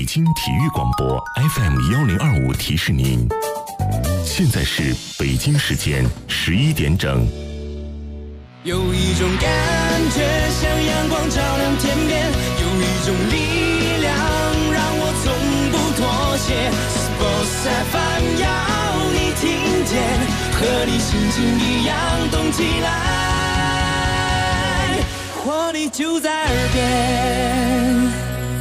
北京体育广播 FM1025提示您，现在是北京时间11点整。 有一种感觉像阳光照亮天边，有一种力量让我从不妥协。Sports FM 要你听见，和你心情一样动起来，活力就在耳边。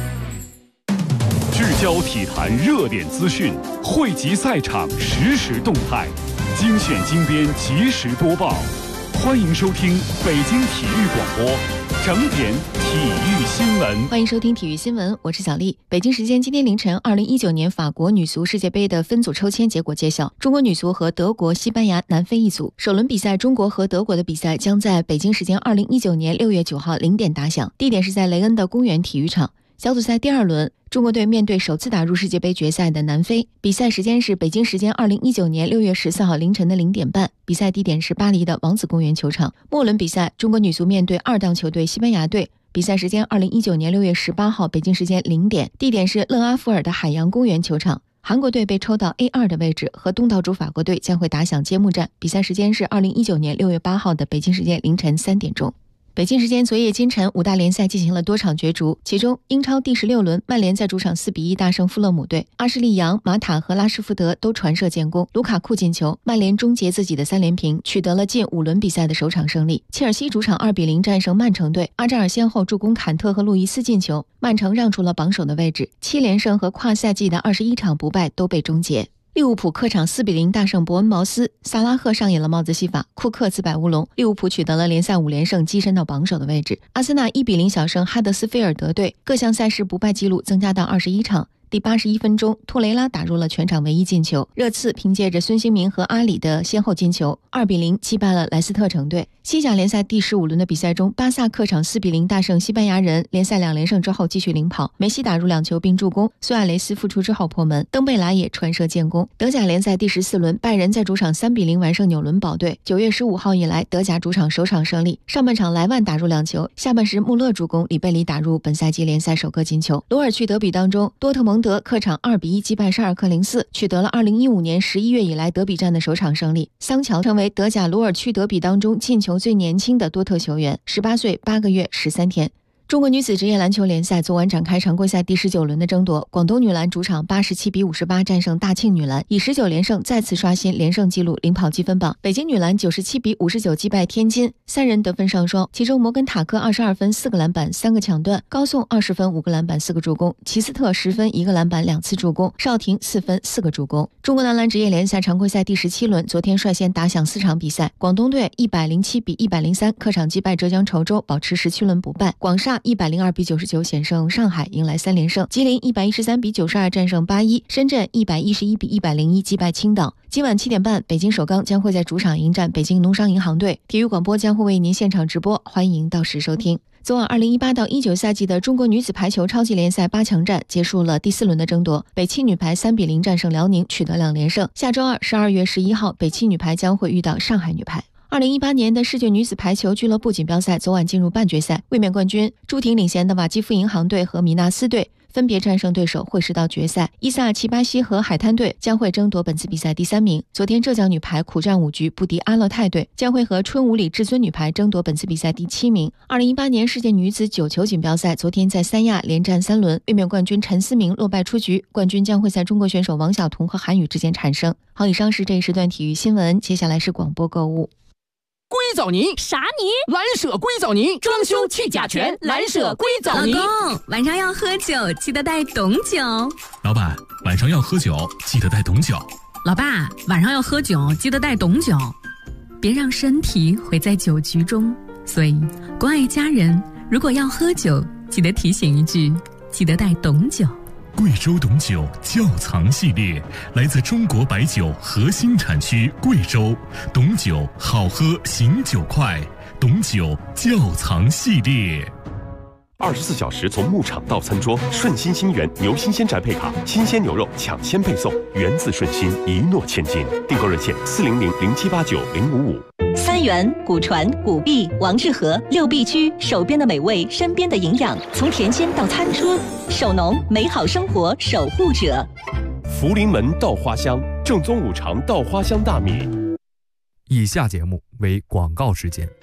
聚焦体坛热点资讯，汇集赛场实时动态，精选精编及时播报。欢迎收听北京体育广播整点体育新闻。 欢迎收听体育新闻，我是小丽。北京时间今天凌晨，2019年法国女足世界杯的分组抽签结果揭晓，中国女足和德国、西班牙、南非一组。首轮比赛，中国和德国的比赛将在北京时间2019年6月9号0点打响，地点是在雷恩的公园体育场。小组赛第二轮，中国队面对首次打入世界杯决赛的南非，比赛时间是北京时间2019年6月14号凌晨的0点半，比赛地点是巴黎的王子公园球场。末轮比赛，中国女足面对二档球队西班牙队，比赛时间2019年6月18号北京时间0点，地点是勒阿弗尔的海洋公园球场。韩国队被抽到 A2 的位置，和东道主法国队将会打响揭幕战，比赛时间是2019年6月8号的北京时间凌晨3点钟。北京时间昨夜今晨，五大联赛进行了多场角逐，其中英超第16轮，曼联在主场4-1大胜富勒姆队，阿什利杨、马塔和拉什福德都传射建功，卢卡库进球，曼联终结自己的3连平，取得了近5轮比赛的首场胜利。切尔西主场2-0战胜曼城队，阿扎尔先后助攻坎特和路易斯进球，曼城让出了榜首的位置，7连胜和跨赛季的21场不败都被终结。利物浦客场4-0大胜伯恩茅斯，萨拉赫上演了帽子戏法，库克自摆乌龙，利物浦取得了联赛5连胜，跻身到榜首的位置。阿森纳1-0小胜哈德斯菲尔德队，各项赛事不败纪录增加到21场。第81分钟，托雷拉打入了全场唯一进球，热刺凭借着孙兴民和阿里的先后进球，2-0击败了莱斯特城队。西甲联赛第15轮的比赛中，巴萨客场4-0大胜西班牙人，联赛2连胜之后继续领跑，梅西打入2球并助攻，苏亚雷斯复出之后破门，登贝莱也传射建功。德甲联赛第14轮，拜仁在主场3-0完胜纽伦堡队，9月15号以来德甲主场首场胜利，上半场莱万打入2球，下半时穆勒助攻，里贝里打入本赛季联赛首个进球。罗尔区德比当中，多特蒙德客场2-1击败沙尔克04，取得了2015年11月以来德比战的首场胜利。桑乔成为德甲罗尔区德比当中进球最年轻的多特球员，18岁8个月13天。中国女子职业篮球联赛昨晚展开常规赛第19轮的争夺，广东女篮主场87-58战胜大庆女篮，以19连胜再次刷新连胜纪录，领跑积分榜。北京女篮97-59击败天津，三人得分上双，其中摩根塔克22分4个篮板3个抢断，高颂20分5个篮板4个助攻，齐斯特10分1个篮板2次助攻，邵婷4分4个助攻。中国男篮职业联赛常规赛第17轮昨天率先打响4场比赛，广东队107-103客场击败浙江稠州，保持17轮不败。广厦102-99险胜上海，迎来3连胜。吉林113-92战胜81，深圳111-101击败青岛。今晚7点半，北京首钢将会在主场迎战北京农商银行队，体育广播将会为您现场直播，欢迎到时收听。昨晚2018-19赛季的中国女子排球超级联赛8强战结束了第4轮的争夺，北汽女排3-0战胜辽宁，取得2连胜。下周二12月11号，北汽女排将会遇到上海女排。2018年的世界女子排球俱乐部锦标赛昨晚进入半决赛，卫冕冠军朱婷领衔的瓦基夫银行队和米纳斯队分别战胜对手，会师到决赛。伊萨尔奇巴西和海滩队将会争夺本次比赛第3名。昨天浙江女排苦战5局不敌阿勒泰队，将会和春武里至尊女排争夺本次比赛第7名。2018年世界女子9球锦标赛昨天在三亚连战3轮，卫冕冠军陈思明落败出局，冠军将会在中国选手王晓彤和韩宇之间产生。好，以上是这一时段体育新闻，接下来是广播购物。 硅藻泥啥泥？ 蓝舍硅藻泥，装修去甲醛，蓝舍硅藻泥。 老公，晚上要喝酒，记得带董酒。 老板，晚上要喝酒，记得带董酒。 老爸，晚上要喝酒，记得带董酒。别让身体毁在酒局中，所以关爱家人，如果要喝酒，记得提醒一句，记得带董酒。 贵州董酒窖藏系列，来自中国白酒核心产区贵州，董酒好喝醒酒快，董酒窖藏系列。 24小时从牧场到餐桌，顺心新源牛新鲜宅配卡，新鲜牛肉抢先配送，源自顺心，一诺千金。订购热线400-0789-055。 三元、古传、古碧、王致和6必居，手边的美味，身边的营养，从田间到餐桌，守农，美好生活守护者。 福临门稻花香，正宗五常稻花香大米。 以下节目为广告时间。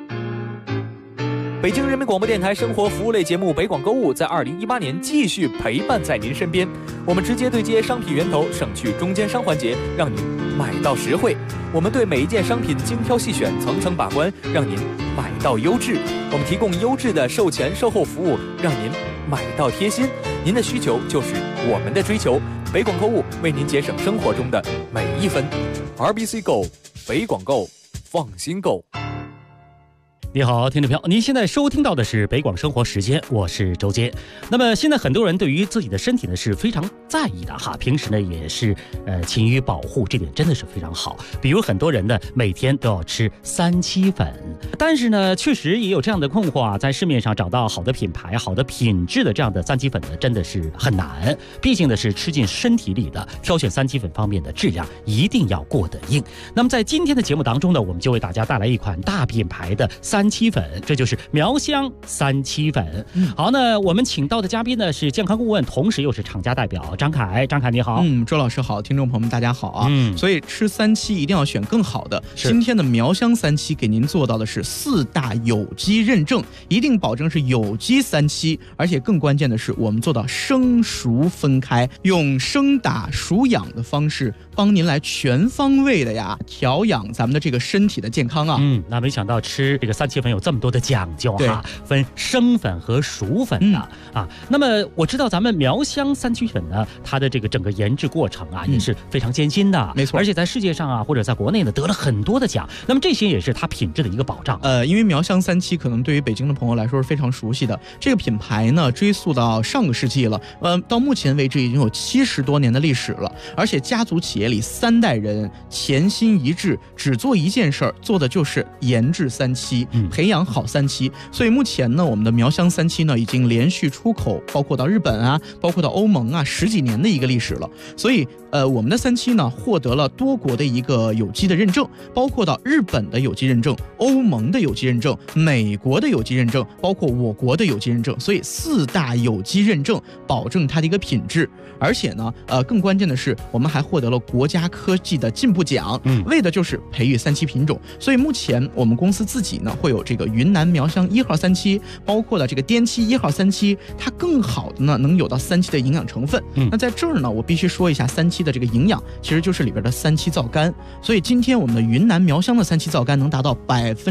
北京人民广播电台生活服务类节目北广购物在2018年继续陪伴在您身边。我们直接对接商品源头，省去中间商环节，让您买到实惠。我们对每一件商品精挑细选，层层把关，让您买到优质。我们提供优质的售前售后服务，让您买到贴心。您的需求就是我们的追求。北广购物为您节省生活中的每一分。RBC Go， 北广购，放心购。 你好，听众朋友，您现在收听到的是北广生活时间，我是周杰。那么现在很多人对于自己的身体呢是非常在意的哈，平时呢也是勤于保护，这点真的是非常好。比如很多人呢每天都要吃3七粉，但是呢确实也有这样的困惑啊，在市面上找到好的品牌、好的品质的这样的3七粉呢，真的是很难。毕竟呢是吃进身体里的，挑选3七粉方面的质量一定要过得硬。那么在今天的节目当中呢，我们就为大家带来一款大品牌的3七粉，这就是苗香3七粉。好，那我们请到的嘉宾呢是健康顾问，同时又是厂家代表张凯。张凯你好。 周老师好，听众朋友们大家好啊。所以吃3七一定要选更好的。今天的苗香3七给您做到的是4大有机认证，一定保证是有机3七，而且更关键的是我们做到生熟分开，用生打熟养的方式帮您来全方位的调养咱们的这个身体的健康啊。 那没想到吃这个3七粉有这么多的讲究哈，分生粉和熟粉的啊。那么我知道咱们苗香3七粉呢，它的这个整个研制过程啊也是非常艰辛的， 没错， 而且在世界上啊或者在国内呢得了很多的奖。那么这些也是它品质的一个保障。 因为苗香3七可能对于北京的朋友来说是非常熟悉的，这个品牌呢追溯到上个世纪了，到目前为止已经有70多年的历史了，而且家族企业里3代人潜心一致，只做一件事儿，做的就是研制3七，培养好3七。所以目前呢，我们的苗香3七呢已经连续出口，包括到日本啊，包括到欧盟啊，10几年的一个历史了。所以我们的3七呢获得了多国的一个有机的认证，包括到日本的有机认证、欧盟的有机认证、美国的有机认证，包括我国的有机认证。所以4大有机认证保证它的一个品质。而且呢更关键的是，我们还获得了国家科技的进步奖，为的就是培育3七品种。所以目前我们公司自己呢会有这个云南苗香1号3七，包括了这个滇七1号3七，它更好的呢能有到3七的营养成分。那在这儿呢我必须说一下3七的这个营养，其实就是里边的3七皂苷。所以今天我们的云南苗香的3七皂苷能达到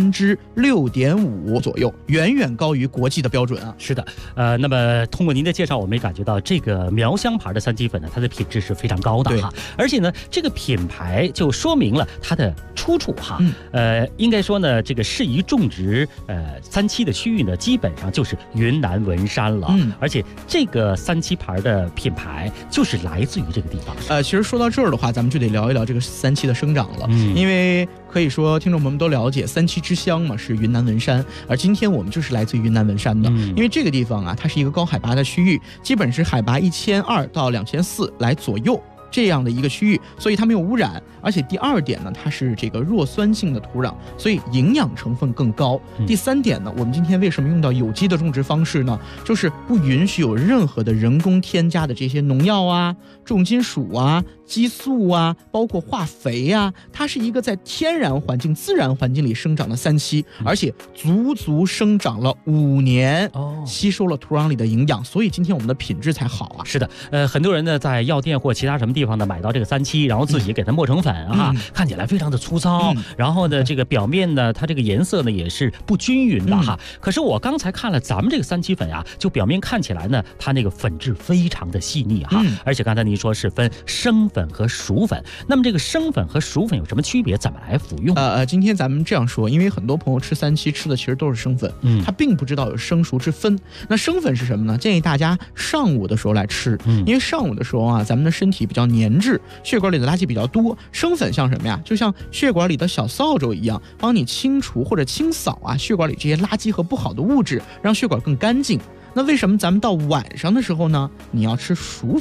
6.5%左右，远远高于国际的标准啊。 是的，那么通过您的介绍，我们也感觉到这个苗香牌的3七粉呢，它的品质是非常高的哈。而且呢，这个品牌就说明了它的出处哈。应该说呢，这个适宜种植3七的区域呢，基本上就是云南文山了。而且这个3七牌的品牌就是来自于这个地方。 其实说到这儿的话，咱们就得聊一聊这个3七的生长了，因为可以说听众朋友们都了解3七之乡嘛，是云南文山，而今天我们就是来自于云南文山的。因为这个地方啊，它是一个高海拔的区域，基本是海拔1200到2400来左右这样的一个区域，所以它没有污染。而且第2点呢，它是这个弱酸性的土壤，所以营养成分更高。第3点呢，我们今天为什么用到有机的种植方式呢？就是不允许有任何的人工添加的这些农药啊、重金属啊、激素啊，包括化肥啊，它是一个在天然环境、自然环境里生长的3七，而且足足生长了5年，吸收了土壤里的营养，所以今天我们的品质才好啊。 是的，很多人呢在药店或其他什么地方呢买到这个3七，然后自己给它磨成粉啊，看起来非常的粗糙，然后呢这个表面呢它这个颜色呢也是不均匀的哈。可是我刚才看了咱们这个3七粉啊，就表面看起来呢它那个粉质非常的细腻哈，而且刚才您说是分生粉和熟粉，那么这个生粉和熟粉有什么区别？怎么来服用？ 今天咱们这样说，因为很多朋友吃3七吃的其实都是生粉，他并不知道有生熟之分。那生粉是什么呢？建议大家上午的时候来吃，因为上午的时候啊，咱们的身体比较粘滞，血管里的垃圾比较多。生粉像什么呀？就像血管里的小扫帚一样，帮你清除或者清扫啊血管里这些垃圾和不好的物质，让血管更干净。那为什么咱们到晚上的时候呢，你要吃熟粉？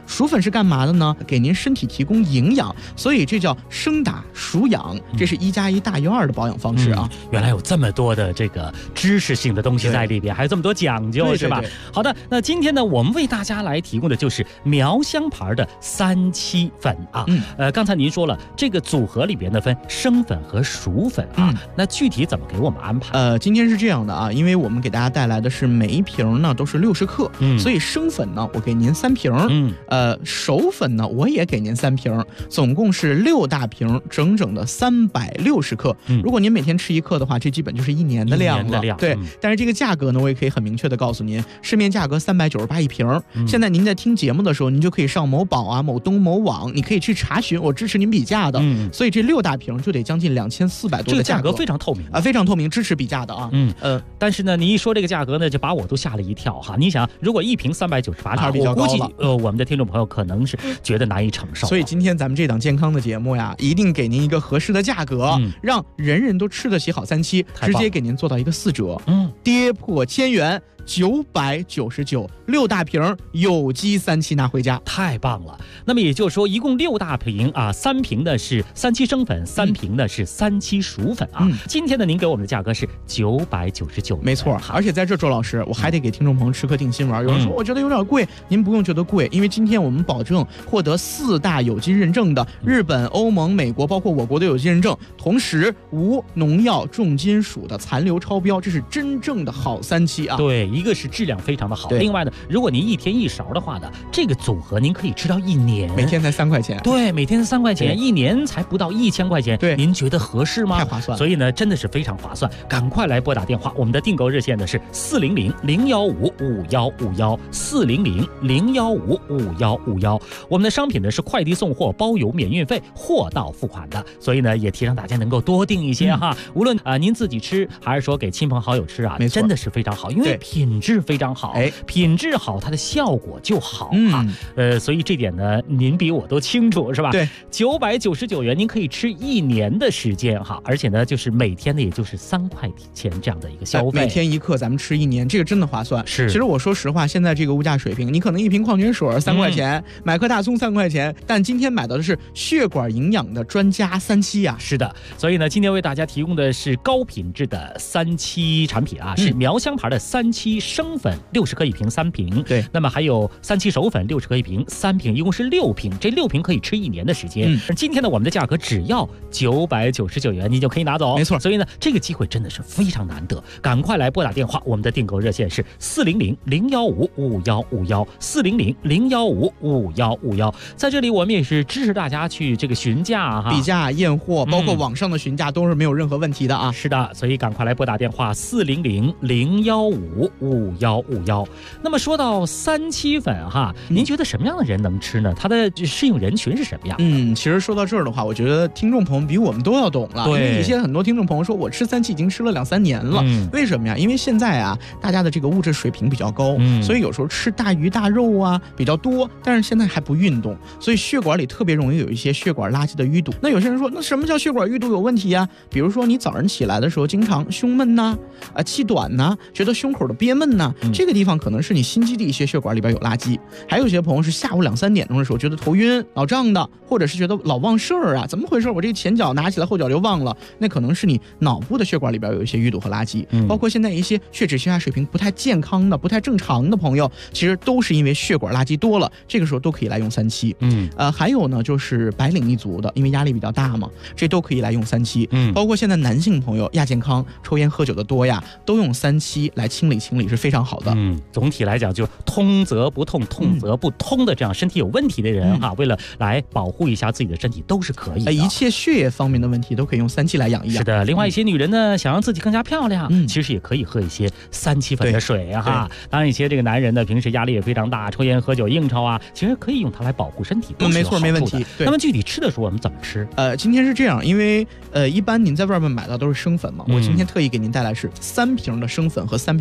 薯粉是干嘛的呢？给您身体提供营养，所以这叫生打熟养，这是1+1大于2的保养方式啊。 原来有这么多的这个知识性的东西在里边，还有这么多讲究，是吧？好的，那今天呢，我们为大家来提供的就是苗香牌的3七粉啊。刚才您说了，这个组合里边呢分生粉和熟粉啊，那具体怎么给我们安排？ 今天是这样的啊，因为我们给大家带来的是每一瓶呢都是60克，所以生粉呢我给您3瓶，熟粉呢我也给您3瓶，总共是6大瓶，整整的360克。如果您每天吃1克的话，这基本就是1年的量了。对，但是这个价格呢，我也可以很明确的告诉您，市面价格398一瓶。现在您在听节目的时候，您就可以上某宝啊、某东、某网，你可以去查询，我支持您比价的。所以这6大瓶就得将近2400多的价格， 这个价格非常透明啊，非常透明，支持比价的啊。 但是呢，你一说这个价格呢，就把我都吓了一跳哈。你想，如果一瓶398，我估计我们的听众朋友可能是觉得难以承受。 所以今天咱们这档健康的节目呀，一定给您一个合适的价格，让人人都吃得起好3七，直接给您做到一个4折，跌破1000元。999，6大瓶有机3七拿回家， 太棒了。那么也就是说，一共6大瓶啊，3瓶的是3七生粉，3瓶的是3七熟粉啊。今天呢，您给我们的价格是999， 没错。而且在这，周老师，我还得给听众朋友吃颗定心丸。有人说我觉得有点贵，您不用觉得贵，因为今天我们保证获得4大有机认证的日本、欧盟、美国，包括我国的有机认证，同时无农药、重金属的残留超标，这是真正的好3七啊。 对。一个是质量非常的好，另外呢，如果您1天1勺的话呢，这个组合您可以吃到1年， 每天才3块钱。 对，每天3块钱，1年才不到1000块钱。 对， 您觉得合适吗？ 太划算了。 所以呢，真的是非常划算，赶快来拨打电话，我们的订购热线呢是400-015-5151，400-015-5151。我们的商品呢是快递送货，包邮免运费，货到付款的，所以呢也提倡大家能够多订一些哈，无论您自己吃还是说给亲朋好友吃啊，真的是非常好，因为品质非常好，品质好，它的效果就好啊。所以这点呢，您比我都清楚，是吧？ 对 ，999元您可以吃1年的时间哈，而且呢，就是每天呢，也就是3块钱这样的一个消费， 每天1克，咱们吃1年，这个真的划算。 是， 其实我说实话，现在这个物价水平，你可能1瓶矿泉水3块钱，买颗大葱3块钱，但今天买到的是血管营养的专家3七啊。 是的，所以呢，今天为大家提供的是高品质的3七产品啊，是苗香牌的3七生粉60克1瓶3瓶， 对， 那么还有3七熟粉60克1瓶3瓶，一共是6瓶，这6瓶可以吃1年的时间。今天呢，我们的价格只要999元，你就可以拿走， 没错。 所以呢，这个机会真的是非常难得，赶快来拨打电话，我们的订购热线是400-015-5151，400-015-5151。在这里，我们也是支持大家去这个询价哈， 比价验货，包括网上的询价都是没有任何问题的啊。 是的，所以赶快来拨打电话400-015-5151。那么说到3七粉哈，您觉得什么样的人能吃呢？它的适应人群是什么样？ 其实说到这儿的话，我觉得听众朋友比我们都要懂了。 对， 因为一些很多听众朋友说，我吃3七已经吃了2-3年了。为什么呀？因为现在啊，大家的这个物质水平比较高，所以有时候吃大鱼大肉啊比较多，但是现在还不运动，所以血管里特别容易有一些血管垃圾的淤堵。那有些人说，那什么叫血管淤堵有问题呀？比如说你早上起来的时候经常胸闷呐，气短呐，觉得胸口的憋闷呐，这个地方可能是你心肌的一些血管里边有垃圾。还有些朋友是下午2-3点钟的时候觉得头晕脑胀的，或者是觉得老忘事儿啊，怎么回事？我这个前脚拿起来后脚就忘了，那可能是你脑部的血管里边有一些淤堵和垃圾。包括现在一些血脂血压水平不太健康的、不太正常的朋友，其实都是因为血管垃圾多了，这个时候都可以来用3七。还有呢，就是白领一族的，因为压力比较大嘛，这都可以来用3七。包括现在男性朋友亚健康、抽烟喝酒的多呀，都用3七来清理清理是非常好的。 总体来讲，就通则不痛，痛则不通的这样身体有问题的人哈，为了来保护一下自己的身体都是可以的。 一切血液方面的问题都可以用3七来养一养。 是的，另外一些女人呢，想让自己更加漂亮，其实也可以喝一些3七粉的水哈。当然，一些这个男人呢，平时压力也非常大，抽烟喝酒应酬啊，其实可以用它来保护身体， 没错，没问题。 那么具体吃的时候我们怎么吃？ 今天是这样，因为一般您在外面买到都是生粉嘛，我今天特意给您带来是3瓶的生粉和3瓶的熟粉。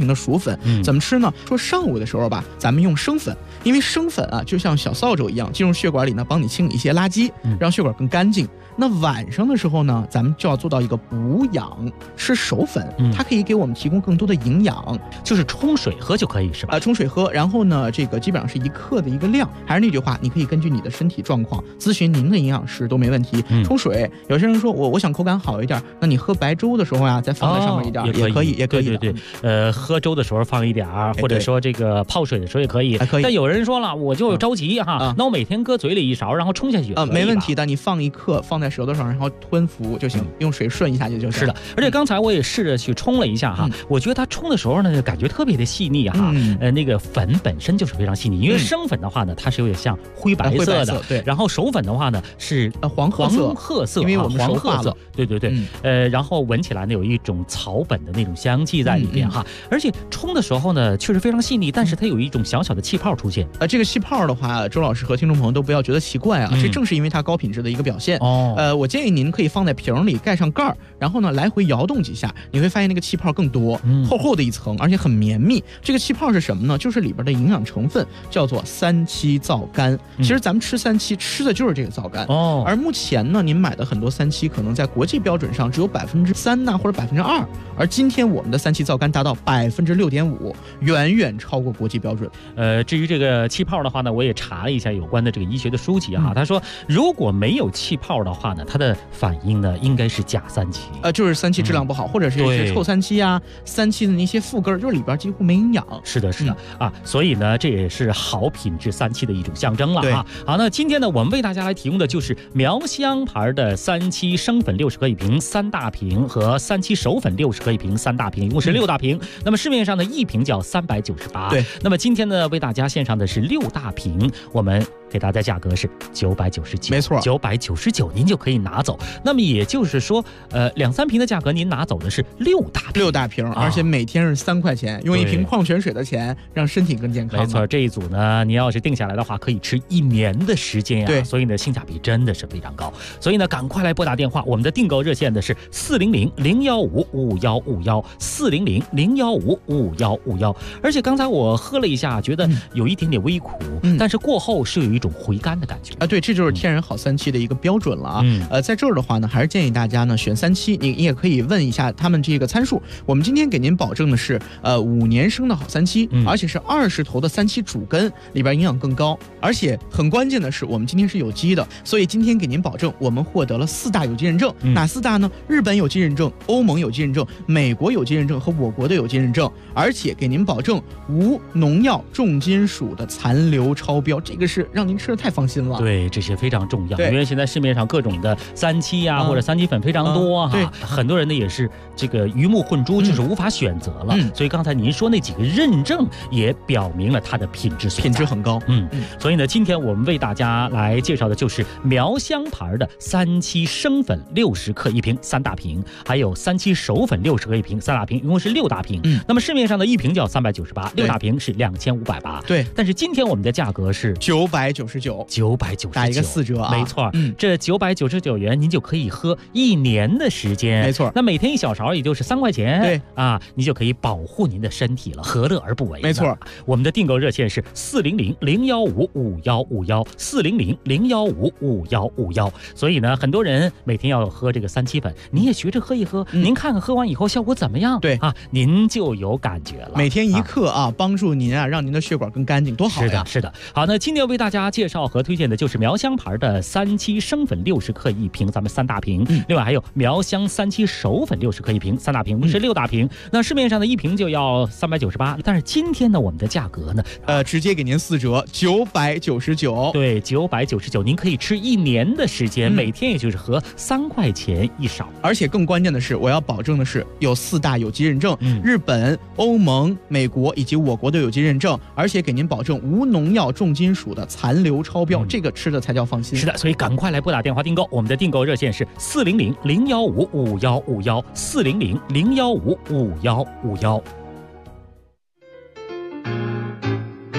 粉。怎么吃呢？说上午的时候吧，咱们用生粉，因为生粉啊就像小扫帚一样进入血管里呢，帮你清理一些垃圾，让血管更干净。那晚上的时候呢，咱们就要做到一个补养，吃熟粉，它可以给我们提供更多的营养， 就是冲水喝就可以是吧？ 冲水喝，然后呢，这个基本上是1克的一个量。还是那句话，你可以根据你的身体状况咨询您的营养师都没问题。冲水，有些人说我想口感好一点，那你喝白粥的时候呀，再放在上面一点，也可以，也可以。 对，喝粥的时候放一点，或者说这个泡水的时候也可以。但有人说了，我就着急哈，那我每天搁嘴里1勺，然后冲下去没问题的。你放1克，放在舌头上，然后吞服就行，用水顺一下就行。 是的，而且刚才我也试着去冲了一下哈，我觉得它冲的时候呢，感觉特别的细腻哈。那个粉本身就是非常细腻，因为生粉的话呢，它是有点像灰白色的， 对。 然后熟粉的话呢是黄褐色， 因为我们熟化了。 对，然后闻起来呢有一种草本的那种香气在里边哈，而且冲的时候呢确实非常细腻，但是它有一种小小的气泡出现。 这个气泡的话，周老师和听众朋友都不要觉得奇怪啊，这正是因为它高品质的一个表现。我建议您可以放在瓶里，盖上盖儿，然后呢来回摇动几下，你会发现那个气泡更多，厚厚的一层，而且很绵密。这个气泡是什么呢？就是里边的营养成分叫做3七皂苷。其实咱们吃3七吃的就是这个皂苷。而目前呢，您买的很多3七可能在国际标准上只有3%呐，或者2%，而今天我们的3七皂苷达到6.5%，远远超过国际标准。 至于这个气泡的话呢，我也查了一下有关的这个医学的书籍哈，他说如果没有气泡的话呢，它的反应呢应该是假3七， 就是3七质量不好，或者是臭3七啊，3七的那些副根就是里边几乎没营养。 是的啊，所以呢这也是好品质3七的一种象征了哈。好，那今天呢我们为大家来提供的就是苗香牌的3七生粉60克一瓶3大瓶和3七熟粉60克一瓶3大瓶，一共是6大瓶。那么市面上的一瓶叫398。 对， 那么今天呢为大家献上的是6大瓶，我们给大家价格是999， 没错 ，999您就可以拿走。那么也就是说，2-3瓶的价格您拿走的是6大瓶， 而且每天是3块钱，用一瓶矿泉水的钱让身体更健康。 没错，这一组呢，你要是定下来的话，可以吃1年的时间呀。 对， 所以呢，性价比真的是非常高。所以呢，赶快来拨打电话，我们的订购热线的是400-015-5151，400-015-5151。而且刚才我喝了一下，觉得有一点点微苦，但是过后是有一种回甘的感觉啊。对，这就是天然好3七的一个标准了啊。在这儿的话呢，还是建议大家呢选3七，你也可以问一下他们这个参数。我们今天给您保证的是5年生的好3七，而且是20头的3七主根，里边营养更高，而且很关键的是我们今天是有机的，所以今天给您保证我们获得了4大有机认证。哪4大呢？日本有机认证、欧盟有机认证、美国有机认证和我国的有机认证，而且给您保证无农药、重金属的残留超标，这个是让您吃的太放心了。 对，这些非常重要，因为现在市面上各种的3七啊或者3七粉非常多哈，很多人呢也是这个鱼目混珠，就是无法选择了。所以刚才您说那几个认证也表明了它的品质很高。 所以呢，今天我们为大家来介绍的就是苗香牌的3七生粉60克一瓶3大瓶，还有3七熟粉60克一瓶3大瓶，一共是6大瓶。那么市面上的一瓶叫398，6大瓶是2580。 对， 但是今天我们的价格是 999，打一个4折啊。 没错，这999元您就可以喝1年的时间。 没错， 那每天1小勺也就是3块钱。 对啊，你就可以保护您的身体了，何乐而不为？ 没错， 我们的订购热线是400-015-5151，400-015-5151。所以呢，很多人每天要喝这个3七粉，你也学着喝一喝，您看看喝完以后效果怎么样？ 对啊，您就有感觉了。 每天1克啊，帮助您啊，让您的血管更干净，多好呀！ 是的。好，那今天为大家介绍和推荐的就是苗香牌的3七生粉60克一瓶，咱们3大瓶。另外还有苗香3七熟粉60克一瓶，3大瓶是6大瓶。那市面上的一瓶就要398，但是今天呢，我们的价格呢， 直接给您4折，999。 对，999，您可以吃1年的时间，每天也就是喝3块钱1勺。 而且更关键的是，我要保证的是有4大有机认证，日本、欧盟、美国以及我国的有机认证，而且给您保证无农药、重金属的残留超标，这个吃的才叫放心。 是的，所以赶快来拨打电话订购，我们的订购热线是400-015-5151，400-015-5151。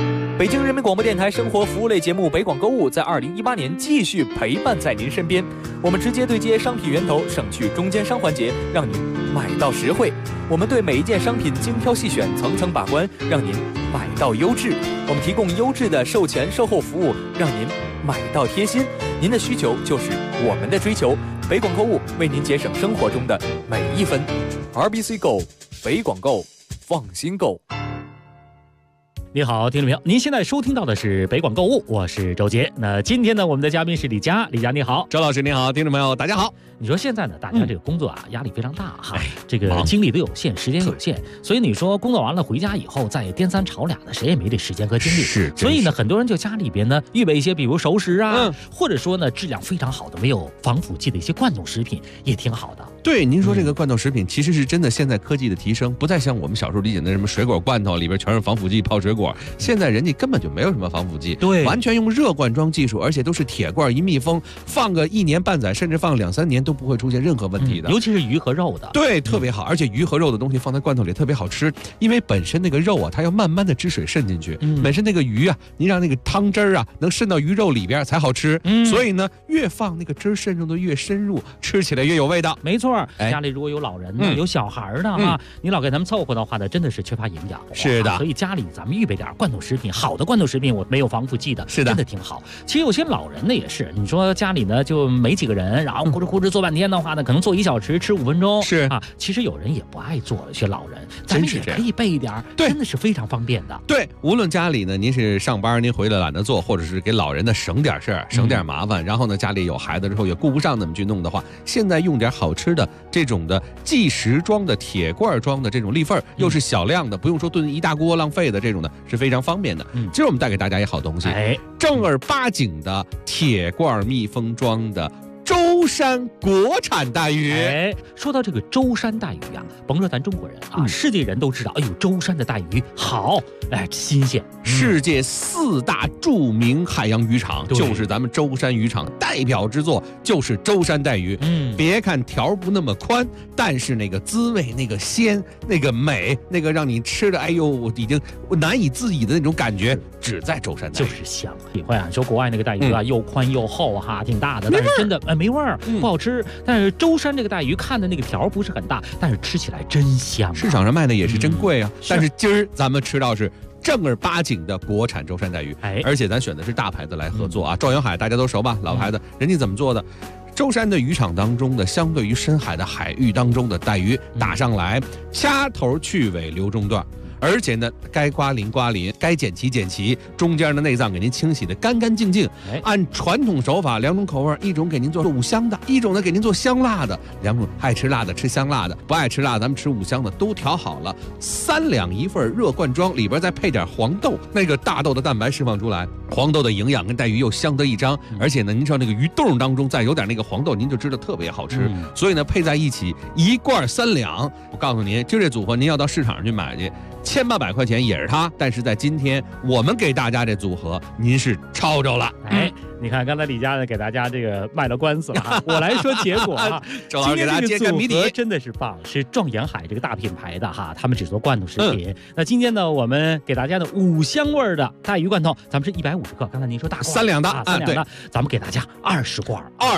北京人民广播电台生活服务类节目北广购物在2018年继续陪伴在您身边。我们直接对接商品源头，省去中间商环节，让您买到实惠。我们对每一件商品精挑细选，层层把关，让您买到优质。我们提供优质的售前售后服务，让您买到贴心。您的需求就是我们的追求。北广购物为您节省生活中的每一分。RBC Go， 北广购，放心购。 你好，听众朋友，您现在收听到的是北广购物，我是周杰。那今天呢，我们的嘉宾是李佳，李佳你好， 周老师你好，听众朋友大家好。 你说现在呢，大家这个工作啊，压力非常大哈，这个精力都有限，时间有限，所以你说工作完了回家以后再颠三吵俩的，谁也没这时间和精力。 是， 所以呢，很多人就家里边呢预备一些，比如熟食啊，或者说呢质量非常好的、没有防腐剂的一些罐头食品，也挺好的。 对，您说这个罐头食品其实是真的，现在科技的提升，不再像我们小时候理解的什么水果罐头里边全是防腐剂泡水果，现在人家根本就没有什么防腐剂， 对， 完全用热罐装技术，而且都是铁罐一密封，放个1年半载，甚至放2、3年都不会出现任何问题的。 尤其是鱼和肉的， 对，特别好，而且鱼和肉的东西放在罐头里特别好吃，因为本身那个肉啊，它要慢慢的汁水渗进去，本身那个鱼啊，您让那个汤汁儿啊能渗到鱼肉里边才好吃，所以呢，越放那个汁渗入的越深入，吃起来越有味道。 没错，家里如果有老人的、有小孩的啊，你老给他们凑合的话呢，真的是缺乏营养。 是的， 所以家里咱们预备点罐头食品，好的罐头食品，我没有防腐剂的， 是的， 真的挺好。其实有些老人呢也是，你说家里呢就没几个人，然后哭哧做半天的话呢，可能做1小时吃5分钟，是啊。其实有人也不爱做，有些老人，咱们也可以备一点，真的是非常方便的。 对，无论家里呢，您是上班，您回来懒得做，或者是给老人呢省点事儿，省点麻烦，然后呢家里有孩子之后也顾不上那么去弄的话，现在用点好吃的这种的即食装的铁罐装的这种立份，又是小量的，不用说炖一大锅浪费的这种的，是非常方便的。今儿我们带给大家一好东西，正儿八经的铁罐密封装的舟山国产带鱼。 说到这个舟山带鱼啊，甭说咱中国人啊，世界人都知道，哎呦，舟山的带鱼好，新鲜。 世界4大著名海洋渔场就是咱们舟山渔场，代表之作就是舟山带鱼。别看条不那么宽，但是那个滋味、那个鲜、那个美、那个让你吃的，哎呦，已经难以自已的那种感觉，只在舟山带鱼。 就是香。体会啊，说国外那个带鱼啊，又宽又厚哈，挺大的，但是真的没味儿，不好吃。但是舟山这个带鱼看的那个条不是很大，但是吃起来真香。 市场上卖的也是真贵啊，但是今儿咱们吃到是正儿八经的国产舟山带鱼，而且咱选的是大牌子来合作啊。壮游海大家都熟吧，老牌子，人家怎么做的？舟山的渔场当中的，相对于深海的海域当中的带鱼打上来，掐头去尾留中段。而且呢，该刮鳞刮鳞，该剪鳍剪鳍，中间的内脏给您清洗的干干净净。按传统手法，2种口味，一种给您做5香的，一种呢给您做香辣的。2种，爱吃辣的吃香辣的，不爱吃辣咱们吃5香的，都调好了，3两1份热罐装，里边再配点黄豆，那个大豆的蛋白释放出来，黄豆的营养跟带鱼又相得益彰。而且呢，您知道那个鱼冻当中再有点那个黄豆，您就知道特别好吃。所以呢，配在一起1罐3两，我告诉您，就这组合您要到市场上去买去，1800块钱也是它，但是在今天我们给大家这组合，您是抄着了。 你看刚才李佳呢给大家这个卖了官司了，我来说结果啊。 周老师给大家揭开谜底， 真的是棒，是壮阳海这个大品牌的哈，他们只做罐头食品。那今天呢，我们给大家的5香味的带鱼罐头，咱们是150克，刚才您说大罐 3两的 ，3两的，咱们给大家20罐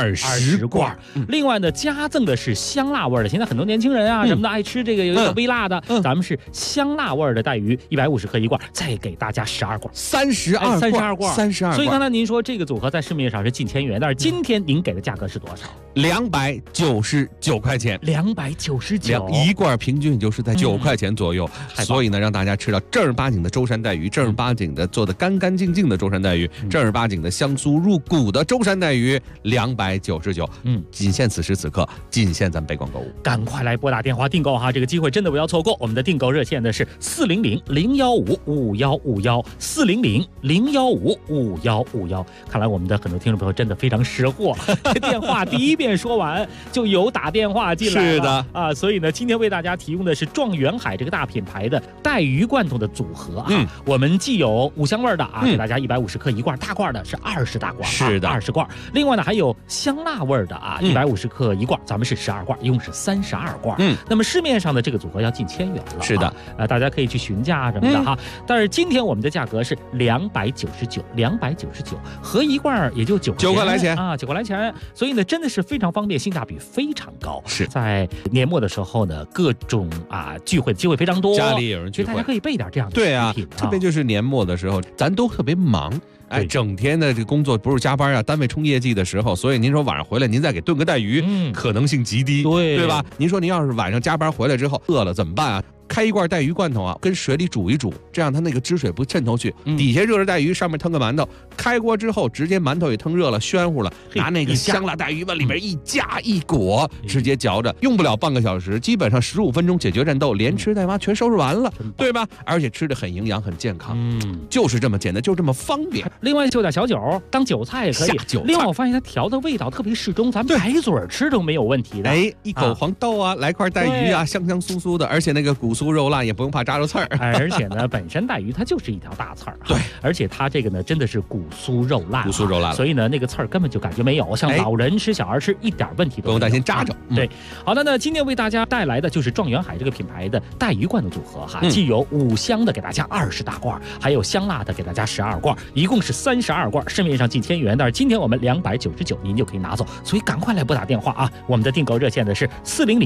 ，20罐。 另外呢，加赠的是香辣味的，现在很多年轻人啊什么的爱吃这个有点微辣的，咱们是香辣味的带鱼150克1罐，再给大家12罐 ，32罐。 所以刚才您说这个组合在市面上是近1000元，但是今天您给的价格是多少 ？299块钱 ，299， 一罐平均也就是在9块钱左右。所以呢，让大家吃到正儿八经的舟山带鱼，正儿八经的做的干干净净的舟山带鱼，正儿八经的香酥入骨的舟山带鱼，299。仅限此时此刻，仅限咱们北广购物， 赶快来拨打电话订购哈，这个机会真的不要错过。我们的订购热线呢是400-015-5151，400-015-5151。看来我我们的很多听众朋友真的非常识货，电话第一遍说完就有打电话进来了。 是的啊，所以呢，今天为大家提供的是状元海这个大品牌的带鱼罐头的组合啊。我们既有五香味的啊，给大家150克一罐，大罐的是20大罐， 是的 ，20罐。另外呢，还有香辣味的啊，150克一罐，咱们是12罐，一共是32罐。那么市面上的这个组合要近1000元了。 是的， 大家可以去询价什么的哈。但是今天我们的价格是299，合一罐也就9 块来钱啊，9块来钱。所以呢，真的是非常方便，性价比非常高。 是在年末的时候呢，各种聚会的机会非常多， 家里有人聚会， 大家可以备点这样的对啊食品， 特别就是年末的时候，咱都特别忙。整天的这工作不是加班啊，单位冲业绩的时候，所以您说晚上回来您再给炖个带鱼，可能性极低，对吧？您说您要是晚上加班回来之后饿了怎么办啊？开一罐带鱼罐头啊，跟水里煮一煮，这样它那个汁水不渗透去，底下热着带鱼，上面腾个馒头，开锅之后直接馒头也腾热了，暄乎了，拿那个香辣带鱼往里面一夹一裹，直接嚼着，用不了半个小时，基本上15分钟解决战斗，连吃带挖全收拾完了，对吧？而且吃的很营养很健康，就是这么简单，就这么方便。 另外就点小酒当韭菜也可以，另外我发现它调的味道特别适中，咱们白嘴吃都没有问题的。 一口黄豆啊，来块带鱼啊，香香酥酥的，而且那个骨酥肉烂也不用怕扎着刺儿， 而且呢，本身带鱼它就是一条大刺儿， 对， 而且它这个呢真的是骨酥肉烂，所以呢那个刺儿根本就感觉没有，像老人吃小孩吃一点问题都不用担心扎着。 对，好的，那今天为大家带来的就是状元海这个品牌的带鱼罐头组合哈，既有五香的给大家20大罐，还有香辣的给大家12罐，一共是32罐，市面上近1000元，但是今天我们299您就可以拿走，所以赶快来拨打电话啊！我们的订购热线的是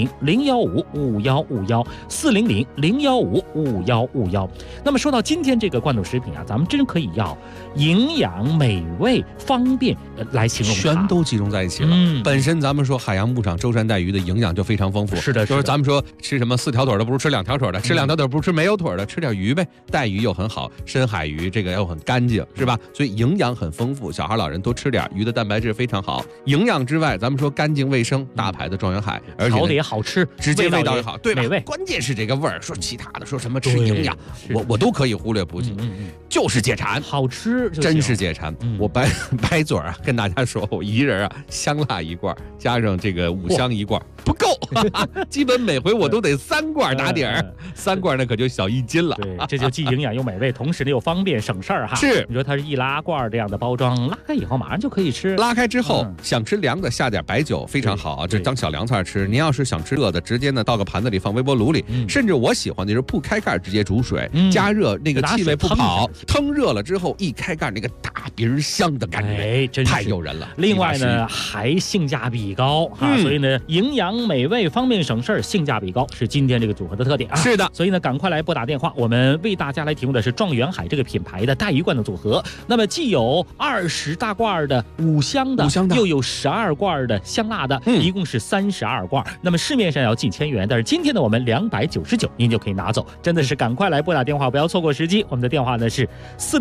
400-015-5151，400-015-5151。那么说到今天这个罐头食品啊，咱们真可以要营养、美味、方便来形容它， 全都集中在一起了。本身咱们说海洋牧场舟山带鱼的营养就非常丰富， 是的， 就是咱们说吃什么4条腿的不如吃2条腿的，吃2条腿不如吃没有腿的，吃点鱼呗。带鱼又很好，深海鱼这个又很干净，是吧？所以营养很丰富，小孩老人多吃点鱼的蛋白质非常好。营养之外，咱们说干净卫生，大牌的状元海，而且炒的也好吃， 直接味道也好，对吧？ 美味， 关键是这个味儿。说其他的，说什么吃营养，我都可以忽略不计，就是解馋， 好吃， 真是解馋。我白嘴啊，跟大家说，我一人啊，香辣一罐，加上这个五香一罐不够，基本每回我都得3罐打底儿，3罐那可就小1斤了。 对，这就既营养又美味，同时呢又方便省事儿哈。 是， 你说它是易拉罐这样的包装，拉开以后马上就可以吃。 拉开之后，想吃凉的下点白酒非常好啊，这当小凉菜吃。您要是想吃热的，直接呢倒个盘子里放微波炉里，甚至我喜欢的就是不开盖直接煮水，加热那个气味不跑，腾热了之后一开盖那个大鼻香的感觉， 真太诱人了。 另外呢还性价比高哈，所以呢营养美味方便省事儿，性价比高是今天这个组合的特点啊。 是的， 所以呢赶快来拨打电话，我们为大家来提供的是状元海这个品牌的带鱼罐的组合。那么既有20大罐的五香的，又有12罐的香辣的，一共是32罐。那么市面上要近1000元，但是今天呢我们299您就可以拿走，真的是赶快来拨打电话，不要错过时机。我们的电话呢是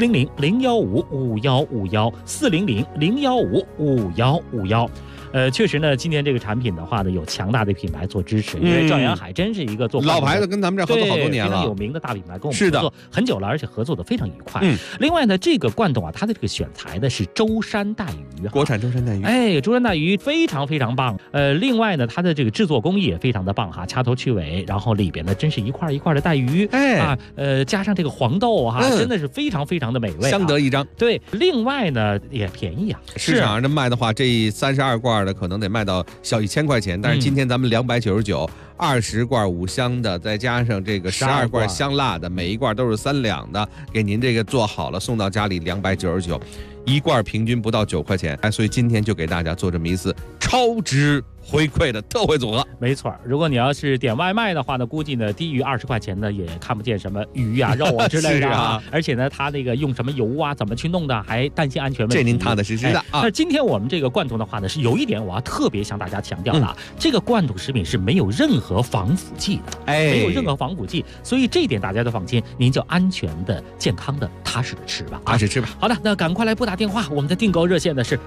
400-015-5151，400-015-5151。确实呢，今天这个产品的话呢，有强大的品牌做支持，因为状元海真是一个做老牌子，跟咱们这合作好多年了， 非常有名的大品牌，跟我们合作很久了，而且合作的非常愉快。另外呢，这个罐头啊，它的这个选材呢是舟山带鱼， 国产舟山带鱼， 舟山带鱼非常非常棒。另外呢，它的这个制作工艺也非常的棒哈，掐头去尾，然后里边呢真是一块一块的带鱼，加上这个黄豆哈，真的是非常非常的美味， 相得益彰。 对，另外呢也便宜啊， 市场上这卖的话，这32罐的可能得卖到小1000块钱，但是今天咱们299，20罐五香的，再加上这个12罐香辣的，每一罐都是3两的，给您这个做好了送到家里299，一罐平均不到9块钱，所以今天就给大家做这么一次超值回馈的特惠组合。 没错，如果你要是点外卖的话呢，估计呢低于20块钱呢也看不见什么鱼啊肉啊之类的而且呢它那个用什么油啊怎么去弄的还担心安全问题， 这您踏踏实实的但是今天我们这个罐头的话呢是有一点我要特别向大家强调的，这个罐头食品是没有任何防腐剂的，没有任何防腐剂，所以这一点大家都放心，您就安全的健康的踏实的吃吧， 踏实吃吧。 好的，那赶快来拨打电话，我们的订购热线呢是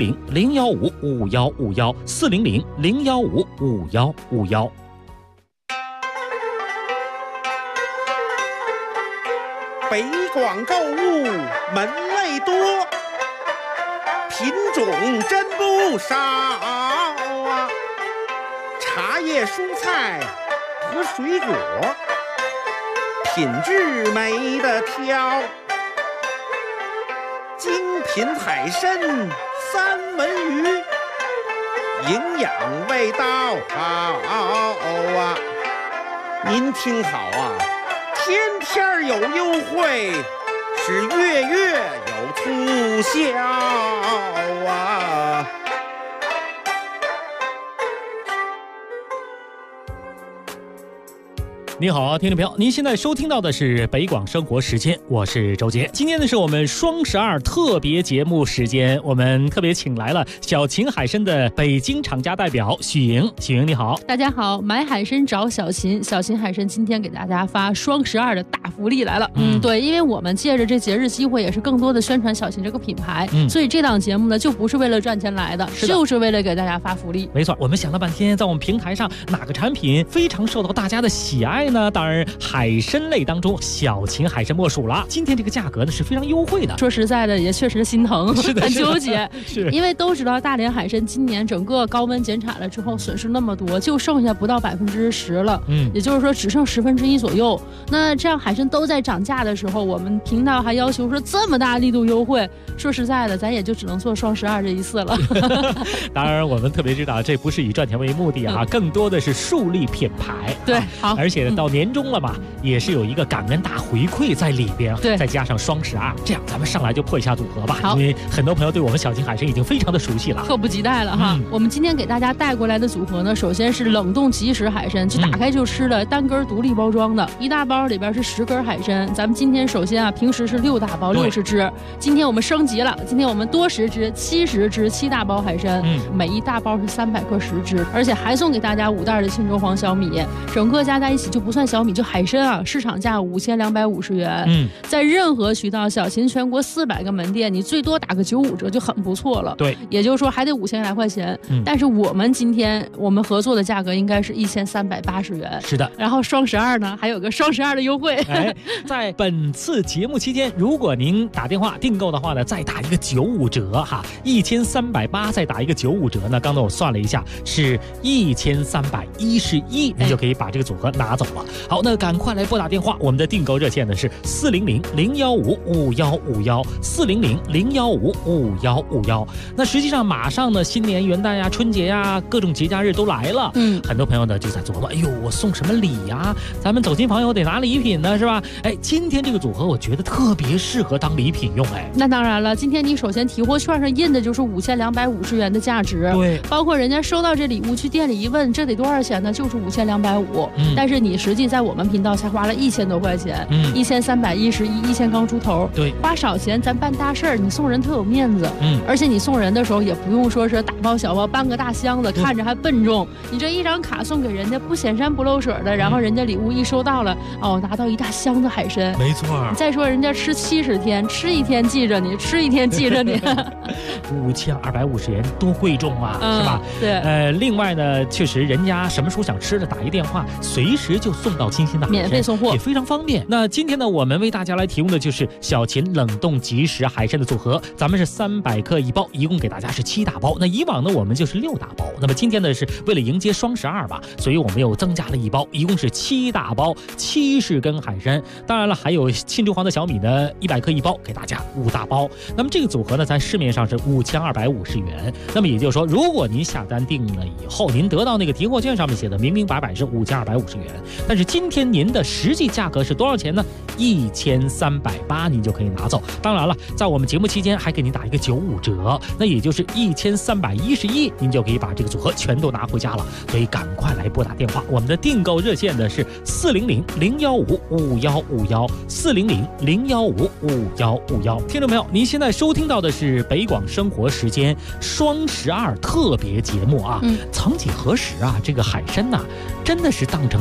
400-015-5151，400-015-5151。 北广购物门类多， 品种真不少啊，茶叶、蔬菜和水果，品质没得挑。精品海参、三文鱼，营养味道好啊！您听好啊，天天有优惠，是月月有促销啊！ 你好，听众朋友，您现在收听到的是北广生活时间，我是周杰。今天呢是我们双12特别节目时间，我们特别请来了小秦海参的北京厂家代表许莹。许莹你好。 大家好，买海参找小秦，小秦海参今天给大家发双12的大福利来了。对，因为我们借着这节日机会，也是更多的宣传小秦这个品牌，所以这档节目呢就不是为了赚钱来的，就是为了给大家发福利。 没错，我们想了半天，在我们平台上哪个产品非常受到大家的喜爱呢？当然海参类当中小秦海参莫属了。今天这个价格呢是非常优惠的， 说实在的也确实心疼，很纠结。 是因为都知道大连海参今年整个高温减产了之后损失那么多，就剩下不到10%了，也就是说只剩1/10左右。那这样海参都在涨价的时候，我们频道还要求说这么大力度优惠，说实在的咱也就只能做双12这一次了。 当然我们特别知道这不是以赚钱为目的啊，更多的是树立品牌。 对，好， 而且到年终了嘛，也是有一个感恩大回馈在里边， 对， 再加上双12，这样咱们上来就破一下组合吧。 好， 因为很多朋友对我们小秦海参已经非常的熟悉了， 迫不及待了哈。我们今天给大家带过来的组合呢，首先是冷冻即食海参，就打开就吃的，单根独立包装的，一大包里边是10根海参。咱们今天首先啊，平时是6大包60只，今天我们升级了，今天我们多10只70只7大包海参，每一大包是300克10只，而且还送给大家5袋的庆州黄小米，整个加在一起就不算小米，就海参啊，市场价5250元。在任何渠道，小秦全国400个门店，你最多打个95折就很不错了。 对， 也就是说还得5000来块钱。但是我们今天我们合作的价格应该是1380元。 是的。 然后双12呢，还有个双12的优惠。 在本次节目期间，如果您打电话订购的话呢，再打一个95折哈，1380再打一个95折呢，刚才我算了一下是1311，你就可以把这个组合拿走了。好，那赶快来拨打电话，我们的订购热线呢是400-015-5151，400-015-5151。那实际上马上呢，新年元旦呀、春节呀，各种节假日都来了。很多朋友呢就在琢磨，哎呦，我送什么礼呀？咱们走亲访友得拿礼品呢，是吧？哎，今天这个组合我觉得特别适合当礼品用。 那当然了，今天你首先提货券上印的就是5250元的价值， 对， 包括人家收到这礼物去店里一问，这得多少钱呢？就是5250。但是你实际在我们频道才花了1000多块钱，1311，1000刚出头。 对， 花少钱咱办大事儿，你送人特有面子。而且你送人的时候也不用说是大包小包搬个大箱子，看着还笨重。你这一张卡送给人家，不显山不漏水的，然后人家礼物一收到了，拿到一大箱子海参。 没错。 再说人家吃70天，吃一天记着你，吃一天记着你。 5250元多贵重啊，是吧？ 对。 另外呢，确实人家什么时候想吃的，打一电话，随时就送到清新的海参， 免费送货， 也非常方便。那今天呢，我们为大家来提供的就是小秦冷冻即食海参的组合，咱们是300克一包，一共给大家是7大包。那以往呢，我们就是6大包。那么今天呢，是为了迎接双12吧，所以我们又增加了一包，一共是7大包，70根海参。当然了，还有庆州黄的小米呢，100克一包，给大家5大包。那么这个组合呢，在市面上是5250元。那么也就是说，如果您下单定了以后，您得到那个提货券上面写的明明白白是5250元，但是今天您的实际价格是多少钱呢？1380，您就可以拿走。当然了，在我们节目期间还给您打一个95折，那也就是1311，您就可以把这个组合全都拿回家了。所以赶快来拨打电话，我们的订购热线呢是400-015-5151，400-015-5151。听众朋友，您现在收听到的是北广生活时间双12特别节目啊。曾几何时啊，这个海参呐，真的是当成大家的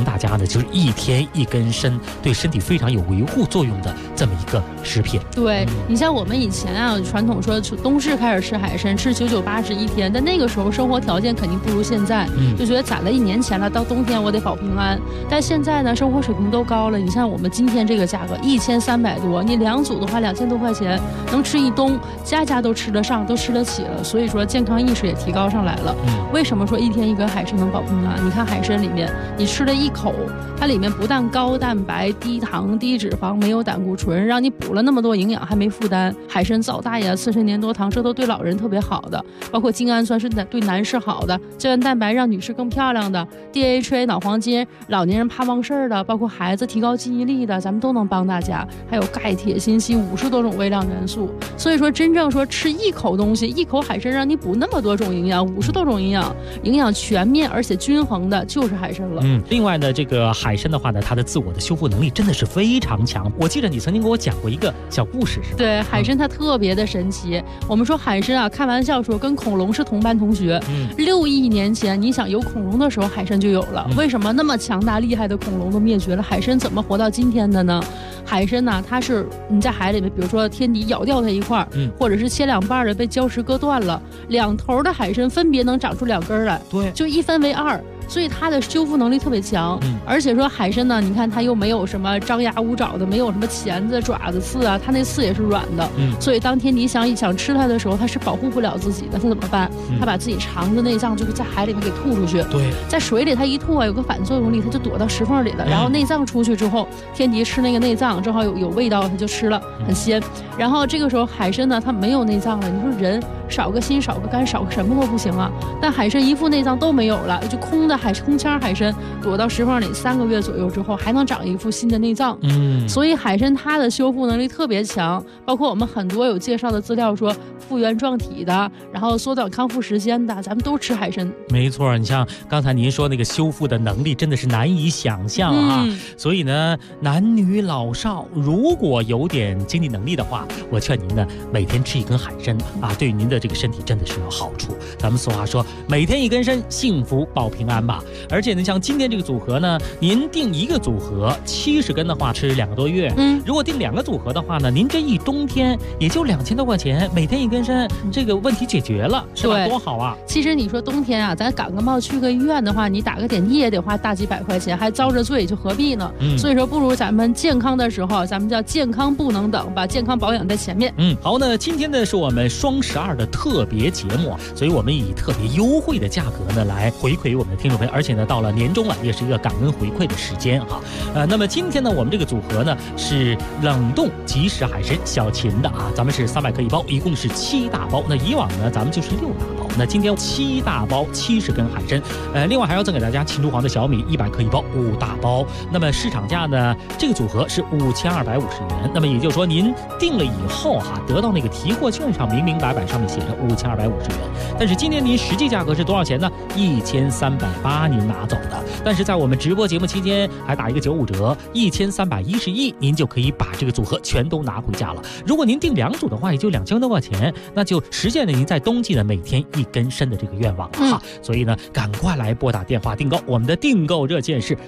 就是1天1根参，对身体非常有维护作用的这么一个食品。 对，你像我们以前啊，传统说冬至开始吃海参，吃9、9、80一天，但那个时候生活条件肯定不如现在，就觉得攒了1年钱了，到冬天我得保平安。但现在呢，生活水平都高了，你像我们今天这个价格1300多，你2组的话2000多块钱，能吃一冬，家家都吃得上，都吃得起了。所以说健康意识也提高上来了。为什么说1天1根海参能保平安？你看海参里面，你吃了1口，它里面不但高蛋白、低糖、低脂肪，没有胆固醇，让你补了那么多营养还没负担。海参皂苷呀、次生粘多糖，这都对老人特别好的，包括精氨酸是对男士好的，胶原蛋白让女士更漂亮的， DHA 脑黄金，老年人怕忘事儿的，包括孩子提高记忆力的，咱们都能帮大家。还有钙、铁、锌、硒50多种微量元素。所以说真正说吃1口东西，1口海参让你补那么多种营养，50多种营养，营养全面而且均衡的就是海参了。 另外呢，这个海参的话呢，它的自我的修复能力真的是非常强。我记得你曾经给我讲过一个小故事，是吧？ 对，海参它特别的神奇。我们说海参啊，开玩笑说跟恐龙是同班同学。6亿年前，你想有恐龙的时候，海参就有了。为什么那么强大厉害的恐龙都灭绝了，海参怎么活到今天的呢？海参呢，它是你在海里面，比如说天敌咬掉它一块，或者是切2半的被礁石割断了，2头的海参分别能长出2根来， 对， 就1分为2。所以它的修复能力特别强，而且说海参呢，你看它又没有什么张牙舞爪的，没有什么钳子、爪子、刺啊，它那刺也是软的，所以当天敌想吃它的时候，它是保护不了自己的，它怎么办？它把自己肠子、内脏就是在海里面给吐出去。 对， 在水里它一吐啊，有个反作用力，它就躲到石缝里了。然后内脏出去之后，天敌吃那个内脏，正好有味道，它就吃了，很鲜。然后这个时候海参呢，它没有内脏了，你说人少个心、少个肝、少个什么都不行啊，但海参一副内脏都没有了，就空腔海参躲到石缝里3个月左右之后，还能长一副新的内脏。所以海参它的修复能力特别强，包括我们很多有介绍的资料说复原状体的，然后缩短康复时间的，咱们都吃海参。 没错，你像刚才您说那个修复的能力真的是难以想象啊。所以呢，男女老少如果有点经济能力的话，我劝您呢每天吃1根海参啊，对您的这个身体真的是有好处。咱们俗话说，每天1根参，幸福保平安吧。而且呢，像今天这个组合呢，您订1个组合70根的话，吃2个多月。如果订2个组合的话呢，您这一冬天也就2000多块钱，每天1根参，这个问题解决了，是吧？多好啊！ 其实你说冬天啊，咱感个冒去个医院的话，你打个点滴也得花大几百块钱，还遭着罪，就何必呢？所以说不如咱们健康的时候，咱们叫健康不能等，把健康保养在前面。 好，那今天呢是我们双12的特别节目，所以我们以特别优惠的价格呢来回馈我们的听众朋友，而且呢到了年终了，也是一个感恩回馈的时间哈。那么今天呢，我们这个组合呢是冷冻即食海参小秦的啊，咱们是300克一包，一共是7大包。那以往呢咱们就是6大包，那今天7大包70根海参，另外还要赠给大家秦珠黄的小米100克一包，5大包。那么市场价呢，这个组合是5250元。那么也就是说，您订了以后哈，得到那个提货券上明明白白上面写着5250元，但是今天您实际价格是多少钱呢？1380您拿走的。但是在我们直播节目期间还打一个95折，1311，您就可以把这个组合全都拿回家了。如果您订2组的话，也就2000多块钱，那就实现了您在冬季的每天1根参的这个愿望了哈。所以呢，赶快来拨打电话订购，我们的订购热线是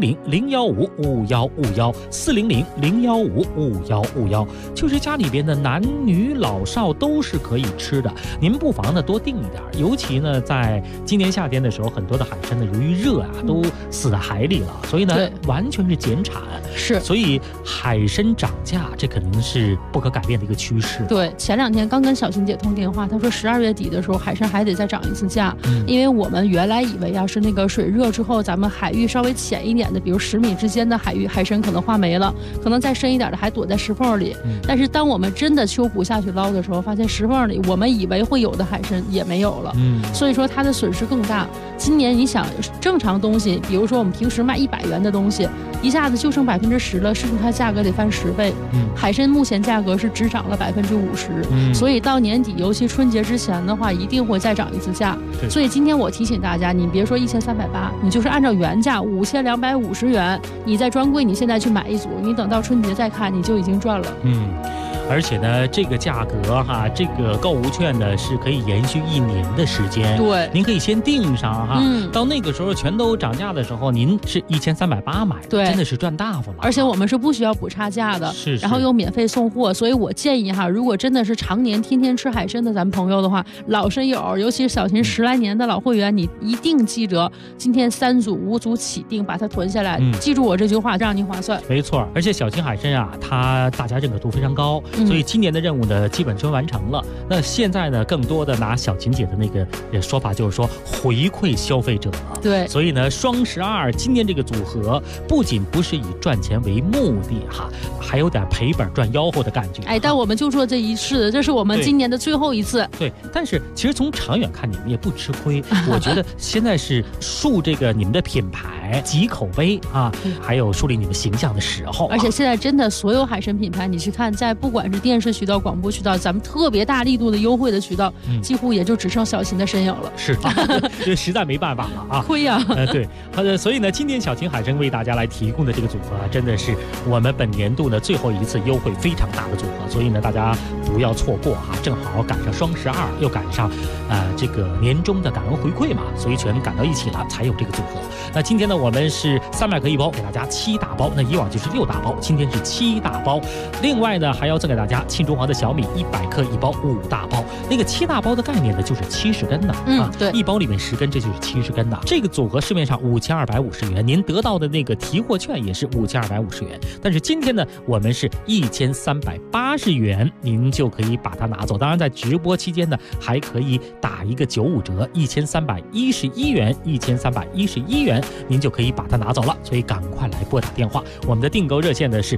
400-015-5151，400-015-5151，就是家里边的男女老少都是可以吃的。您不妨呢多订一点，尤其呢在今年夏天的时候，很多的海参呢由于热啊都死在海里了，所以呢完全是减产。 是， 所以海参涨价，这肯定是不可改变的一个趋势。 对，前2天刚跟小秦姐通电话，她说12月底的时候海参还得再涨一次价，因为我们原来以为啊是那个水热之后，咱们海域稍微浅一点的，比如10米之间的海域海参可能化没了，可能再深一点的还躲在石缝里。但是当我们真的秋捕下去捞的时候，发现石缝里我们以为会有的海参也没有了，所以说它的损失更大。今年你想正常东西，比如说我们平时卖100元的东西，一下子就剩10%了，是不是它价格得翻10倍？海参目前价格是只涨了50%，所以到年底，尤其春节之前的话，一定会再涨一次价。所以今天我提醒大家，你别说1380，你就是按照原价5250元，你在专柜你现在去买1组，你等到春节再看，你就已经赚了。 而且呢，这个价格哈，这个购物券呢是可以延续1年的时间。 对， 您可以先订上哈，到那个时候全都涨价的时候，您是1380买的， 对， 真的是赚大发了。 而且我们是不需要补差价的， 是， 然后又免费送货，所以我建议哈，如果真的是常年天天吃海参的咱们朋友的话，老身友，尤其是小秦10来年的老会员，你一定记得今天3组5组起订，把它囤下来，记住我这句话，让您划算。 没错，而且小秦海参啊，它大家认可度非常高，所以今年的任务呢，基本就完成了。那现在呢，更多的拿小秦姐的那个说法，就是说回馈消费者。 对， 所以呢，双12今年这个组合不仅不是以赚钱为目的哈，还有点赔本赚吆喝的感觉。 但我们就做这一次，这是我们今年的最后一次。 对，但是其实从长远看，你们也不吃亏。我觉得现在是树这个你们的品牌、集口碑啊，还有树立你们形象的时候。 而且现在真的所有海参品牌，你去看，在不管是电视渠道、广播渠道，咱们特别大力度的优惠的渠道，几乎也就只剩小秦的身影了。 是啊，这实在没办法了啊， 亏呀。 对，所以呢，今天小秦海参为大家来提供的这个组合啊，真的是我们本年度呢最后一次优惠非常大的组合，所以呢，大家不要错过哈，正好赶上双12，又赶上这个年终的感恩回馈嘛，所以全赶到一起了，才有这个组合。那今天呢，我们是300克1包，给大家7大包，那以往就是6大包，今天是7大包。另外呢，还要赠给大家庆中华的小米100克1包5大包。那个7大包的概念呢，就是70根的对 ，1包里面10根，这就是70根的。这个组合市面上5250元，您得到的那个提货券也是5250元，但是今天呢，我们是1380元，您就可以把它拿走。当然，在直播期间呢，还可以打一个95折，1311元，1311元，您就可以把它拿走了。所以赶快来拨打电话，我们的订购热线呢是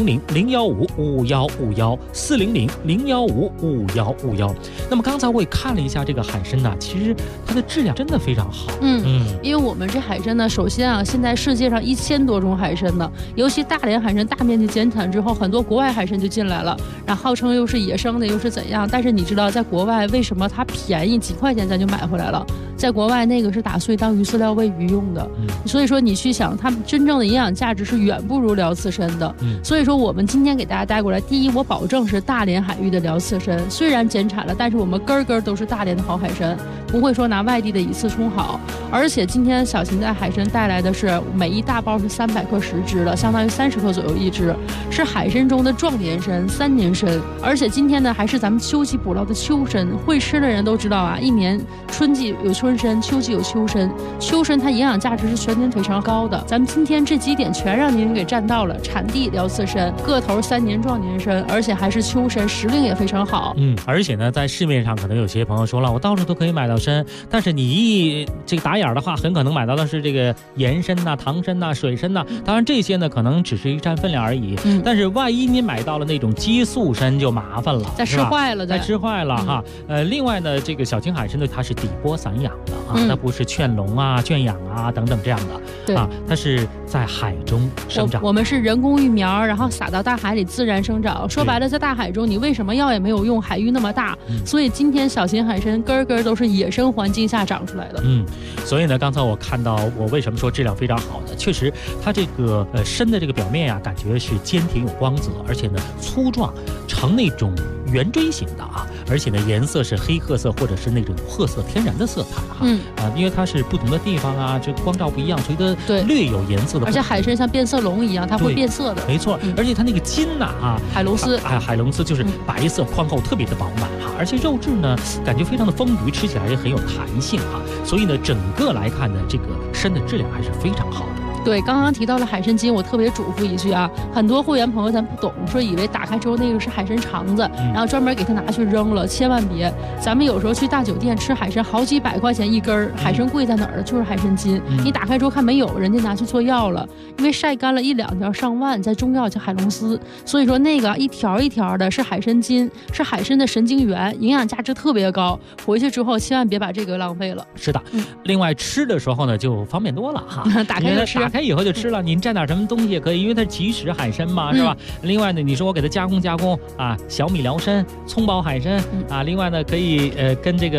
400-015-5151，400-015-5151。那么刚才我也看了一下这个海参呢，其实它的质量真的非常好。 因为我们这海参呢，首先啊，现在世界上1000多种海参呢，尤其大连海参大面积减产之后，很多国外海参就进来了，然后号称又是野生的，又是怎样？但是你知道，在国外为什么它便宜，几块钱咱就买回来了？在国外那个是打碎当鱼饲料喂鱼用的，所以说你去想，它们真正的营养价值是远不如辽刺参的。所以说我们今天给大家带过来，第一，我保证是大连海域的辽刺参，虽然减产了，但是我们根根都是大连的好海参，不会说拿外地的以次充好。而且今天小秦在海参带来的是每一大包是300克10只的，相当于30克左右一只，是海参中的壮年参、3年参。而且今天呢，还是咱们秋季捕捞的秋参，会吃的人都知道啊，一年春季有春参，秋季有秋参，秋参它营养价值是全年非常高的。咱们今天这几点全让您给占到了，产地辽刺参，个头3年壮年参，而且还是秋参，时令也非常好。 而且呢，在市面上可能有些朋友说了，我到处都可以买到参，但是你这个打眼的话，很可能买到的是这个盐参呐、糖参呐、水参呐，当然这些呢可能只是一占分量而已。但是万一你买到了那种激素参就麻烦了， 再吃坏了， 再吃坏了哈。另外呢，这个小秦海参呢，它是底波散养的啊，它不是圈笼啊、圈养啊等等这样的， 对啊，它是在海中生长。 我们是人工育苗，然后撒到大海里自然生长。说白了，在大海中你为什么药也没有用？海域那么大，所以今天小秦海参根根都是野生环境下长出来的。 所以呢，刚才我看到，我为什么说质量非常好呢？确实，它这个参的这个表面呀，感觉是坚挺有光泽，而且呢粗壮，呈那种圆锥形的啊，而且呢颜色是黑褐色或者是那种褐色天然的色彩哈。因为它是不同的地方啊，这光照不一样，所以它略有颜色的。 而且海参像变色龙一样，它会变色的。 没错，而且它那个筋呐海龙丝， 海龙丝就是白色宽厚，特别的饱满哈，而且肉质呢感觉非常的丰腴，吃起来也很有弹性哈。所以呢，整个来看呢，这个参的质量还是非常好的。 对，刚刚提到了海参筋，我特别嘱咐一句啊，很多会员朋友咱不懂，说以为打开之后那个是海参肠子，然后专门给它拿去扔了，千万别。咱们有时候去大酒店吃海参，好几百块钱一根，海参贵在哪儿？就是海参筋。你打开之后看没有，人家拿去做药了，因为晒干了1、2条上万，在中药叫海龙丝。所以说那个一条一条的是海参筋，是海参的神经元，营养价值特别高。回去之后千万别把这个浪费了。 是的，另外吃的时候呢就方便多了哈， 打开就吃。 打开以后就吃了，您蘸点什么东西也可以，因为它是即食海参嘛，是吧？另外呢，你说我给它加工啊，小米辽参、葱爆海参啊，另外呢可以跟这个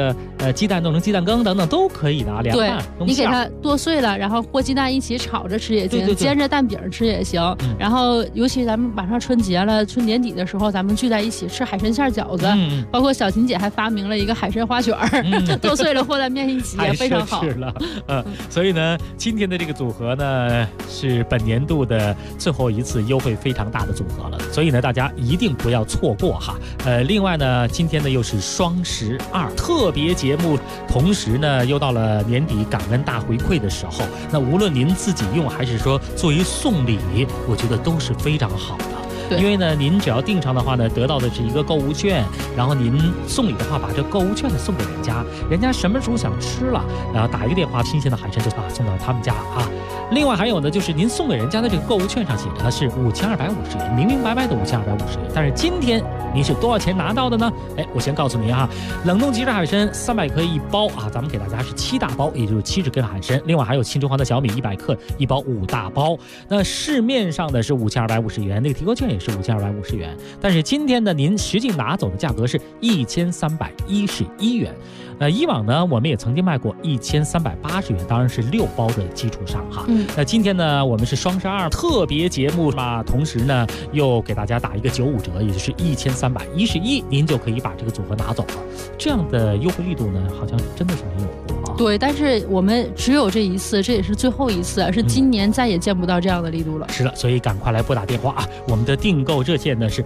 鸡蛋弄成鸡蛋羹等等都可以的啊，凉拌。 对，你给它剁碎了，然后和鸡蛋一起炒着吃也行， 对煎着蛋饼吃也行。然后尤其咱们马上春节了，春年底的时候，咱们聚在一起吃海参馅饺子，包括小琴姐还发明了一个海参花卷剁碎了和在面一起也非常好。 太奢侈了，所以呢，今天的这个组合呢是本年度的最后一次优惠非常大的组合了，所以呢大家一定不要错过哈。另外呢，今天呢又是双12特别节目，同时呢又到了年底感恩大回馈的时候，那无论您自己用还是说作为送礼，我觉得都是非常好的。因为呢，您只要订上的话呢，得到的是一个购物券，然后您送礼的话，把这购物券呢送给人家，人家什么时候想吃了，然后打一个电话，新鲜的海参就送到他们家啊。另外还有呢，就是您送给人家的这个购物券上写的是5250元，明明白白的5250元，但是今天您是多少钱拿到的呢？我先告诉您哈，冷冻即食海参300克1包啊，咱们给大家是7大包，也就是70根海参，另外还有青城黄的小米100克1包5大包。那市面上的是5250元，那个提购券也是5250元，但是今天呢，您实际拿走的价格是1311元。以往呢，我们也曾经卖过1380元，当然是6包的基础上哈。那今天呢，我们是双12特别节目嘛，同时呢又给大家打一个95折，也就是1311，您就可以把这个组合拿走了。这样的优惠力度呢，好像真的是没有过啊。 对，但是我们只有这一次，这也是最后一次，是今年再也见不到这样的力度了。 是的，所以赶快来拨打电话啊！我们的订购热线呢是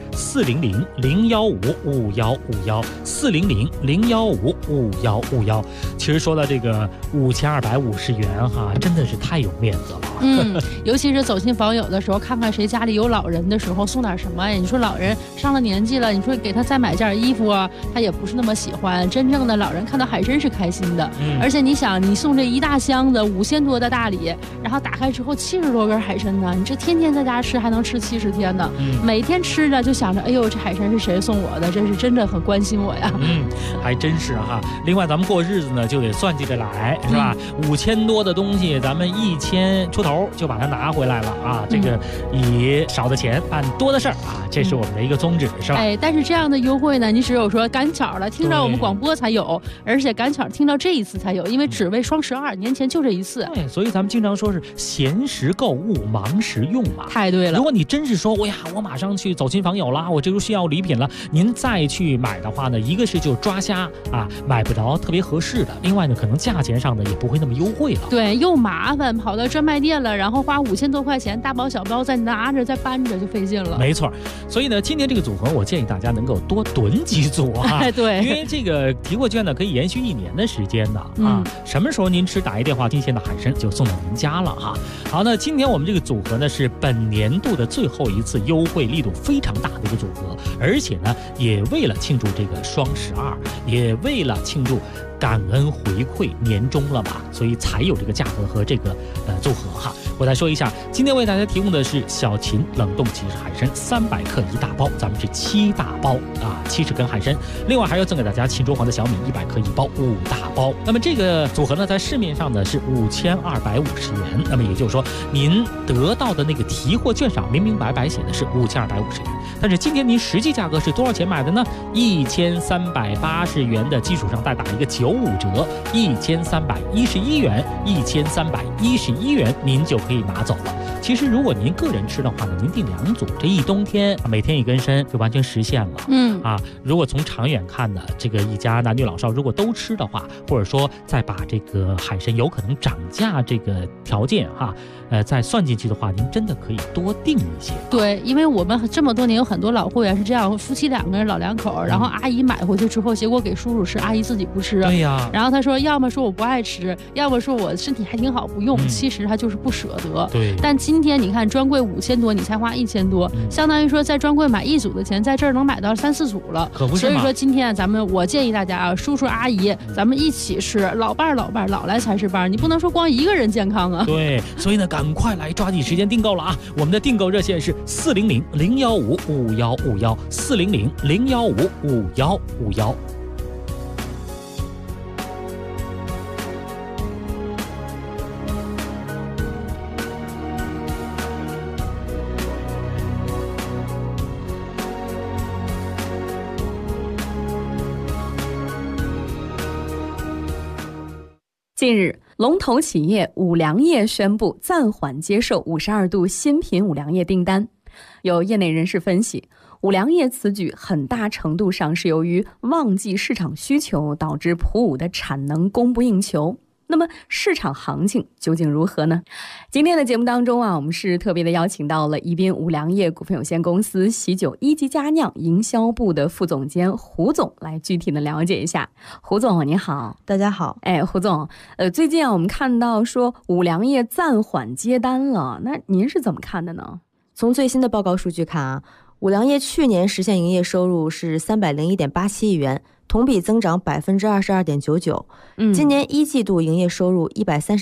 400-015-515，400-015-515。其实说到这个5250元哈，真的是太有面子了。 尤其是走亲访友的时候，看看谁家里有老人的时候送点什么呀？你说老人上了年纪了，你说给他再买件衣服啊，他也不是那么喜欢。真正的老人看到海参是开心的，而且你想，你送这一大箱子5000多的大礼，然后打开之后70多根海参呢，你这天天在家吃还能吃70天呢。每天吃着就想着，哎呦，这海参是谁送我的？这是真的很关心我呀。 还真是哈。另外咱们过日子呢就得算计着来，是吧？5000多的东西，咱们1000出头就把它拿回来了啊！这个以少的钱办多的事儿啊，这是我们的一个宗旨，是吧？ 但是这样的优惠呢，你只有说赶巧了听到我们广播才有，而且赶巧听到这一次才有，因为只为双12，年前就这一次。 对，所以咱们经常说是闲时购物，忙时用嘛。 太对了。 如果你真是说，我马上去走亲访友啦，我这就需要礼品了，您再去买的话呢，一个是就抓瞎啊，买不着特别合适的；另外呢，可能价钱上呢也不会那么优惠了。 对，又麻烦，跑到专卖店了，然后花5000多块钱，大包小包再拿着再搬着就费劲了。 没错，所以呢，今天这个组合我建议大家能够多囤几组啊。 对， 因为这个提货券呢可以延续1年的时间的啊。什么时候您吃打一电话，新鲜的海参就送到您家了哈。好，那今天我们这个组合呢是本年度的最后一次优惠力度非常大的一个组合，而且呢也为了庆祝这个双12，也为了庆祝感恩回馈年终了嘛，所以才有这个价格和这个组合哈。我再说一下，今天为大家提供的是小秦冷冻即食海参300克1大包，咱们是7大包啊，70根海参。另外还要赠给大家秦州黄的小米100克1包5大包。那么这个组合呢，在市面上呢是5250元，那么也就是说，您得到的那个提货券上明明白白写的是5250元，但是今天您实际价格是多少钱买的呢？1380元的基础上再打一个95折，1311元，1311元您就可以拿走了。其实如果您个人吃的话呢，您订2组，这一冬天每天1根参就完全实现了。如果从长远看呢，这个一家男女老少如果都吃的话，或者说再把这个海参有可能涨价这个条件哈，再算进去的话，您真的可以多订一些。 对，因为我们这么多年有很多老会员是这样，夫妻2个人老两口，然后阿姨买回去之后，结果给叔叔吃，阿姨自己不吃。 对呀。 然后他说，要么说我不爱吃，要么说我身体还挺好不用，其实他就是不舍得。 对。 但今天你看专柜5000多，你才花1000多，相当于说在专柜买1组的钱，在这儿能买到3、4组了。 可不是嘛。 所以说今天我建议大家啊，叔叔阿姨咱们一起吃，老伴老来才是伴，你不能说光一个人健康啊。 对，所以呢，赶快来抓紧时间订购了啊！我们的订购热线是400-015-5151，400-015-5151。 近日，龙头企业五粮液宣布暂缓接受52度新品五粮液订单。有业内人士分析，五粮液此举很大程度上是由于旺季市场需求导致普五的产能供不应求。那么市场行情究竟如何呢？今天的节目当中我们是特别的邀请到了宜宾五粮液股份有限公司喜酒一级佳酿营销部的副总监胡总来具体的了解一下。胡总你好。 大家好。 胡总，最近我们看到说五粮液暂缓接单了，那您是怎么看的呢？ 从最新的报告数据看五粮液去年实现营业收入是301.87亿元，同比增长22.99%。今年一季度营业收入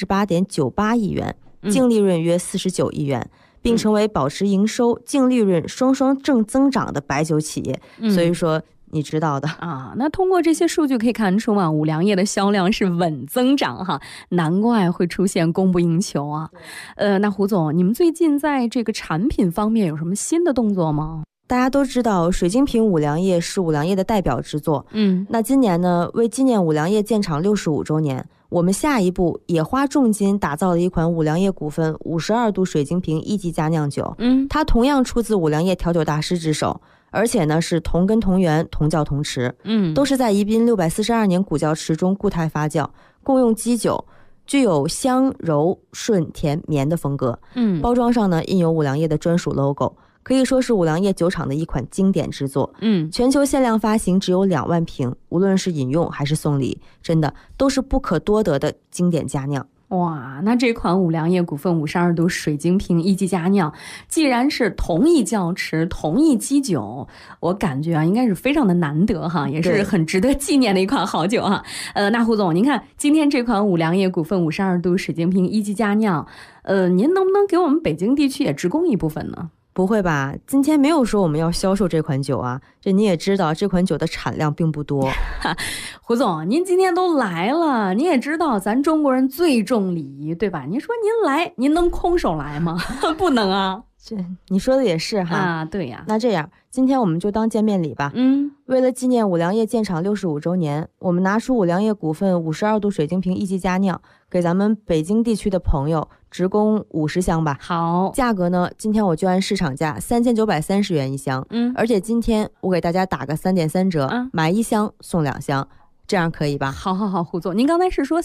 138.98亿元，净利润约49亿元，并成为保持营收、净利润双双正增长的白酒企业。所以说你知道的那通过这些数据可以看出五粮液的销量是稳增长哈，难怪会出现供不应求啊。那胡总，你们最近在这个产品方面有什么新的动作吗？ 大家都知道水晶瓶五粮液是五粮液的代表之作。那今年呢，为纪念五粮液建厂65周年，我们下一步也花重金打造了一款五粮液股份52度水晶瓶一级佳酿酒。它同样出自五粮液调酒大师之手，而且呢是同根同源同窖同池，都是在宜宾642年古窖池中固态发酵，共用基酒，具有香柔顺甜绵的风格。包装上呢印有五粮液的专属 logo， 可以说是五粮液酒厂的一款经典之作。全球限量发行只有2万瓶，无论是饮用还是送礼，真的都是不可多得的经典佳酿。 哇，那这款五粮液股份52度水晶瓶一级佳酿，既然是同一窖池同一基酒，我感觉应该是非常的难得哈，也是很值得纪念的一款好酒哈。那胡总，您看今天这款五粮液股份52度水晶瓶一级佳酿，您能不能给我们北京地区也直供一部分呢？ 不会吧，今天没有说我们要销售这款酒啊，这你也知道这款酒的产量并不多。 胡总，您今天都来了，您也知道咱中国人最重礼仪，对吧？您说您来，您能空手来吗？不能啊。 这你说的也是哈。 对呀。 那这样今天我们就当见面礼吧。为了纪念五粮液建厂65周年，我们拿出五粮液股份52度水晶瓶一级佳酿，给咱们北京地区的朋友直供50箱吧。 好， 价格呢，今天我就按市场价3930元一箱。而且今天我给大家打个3.3折，买1箱送2箱。这样可以吧？ 好，胡总，您刚才是说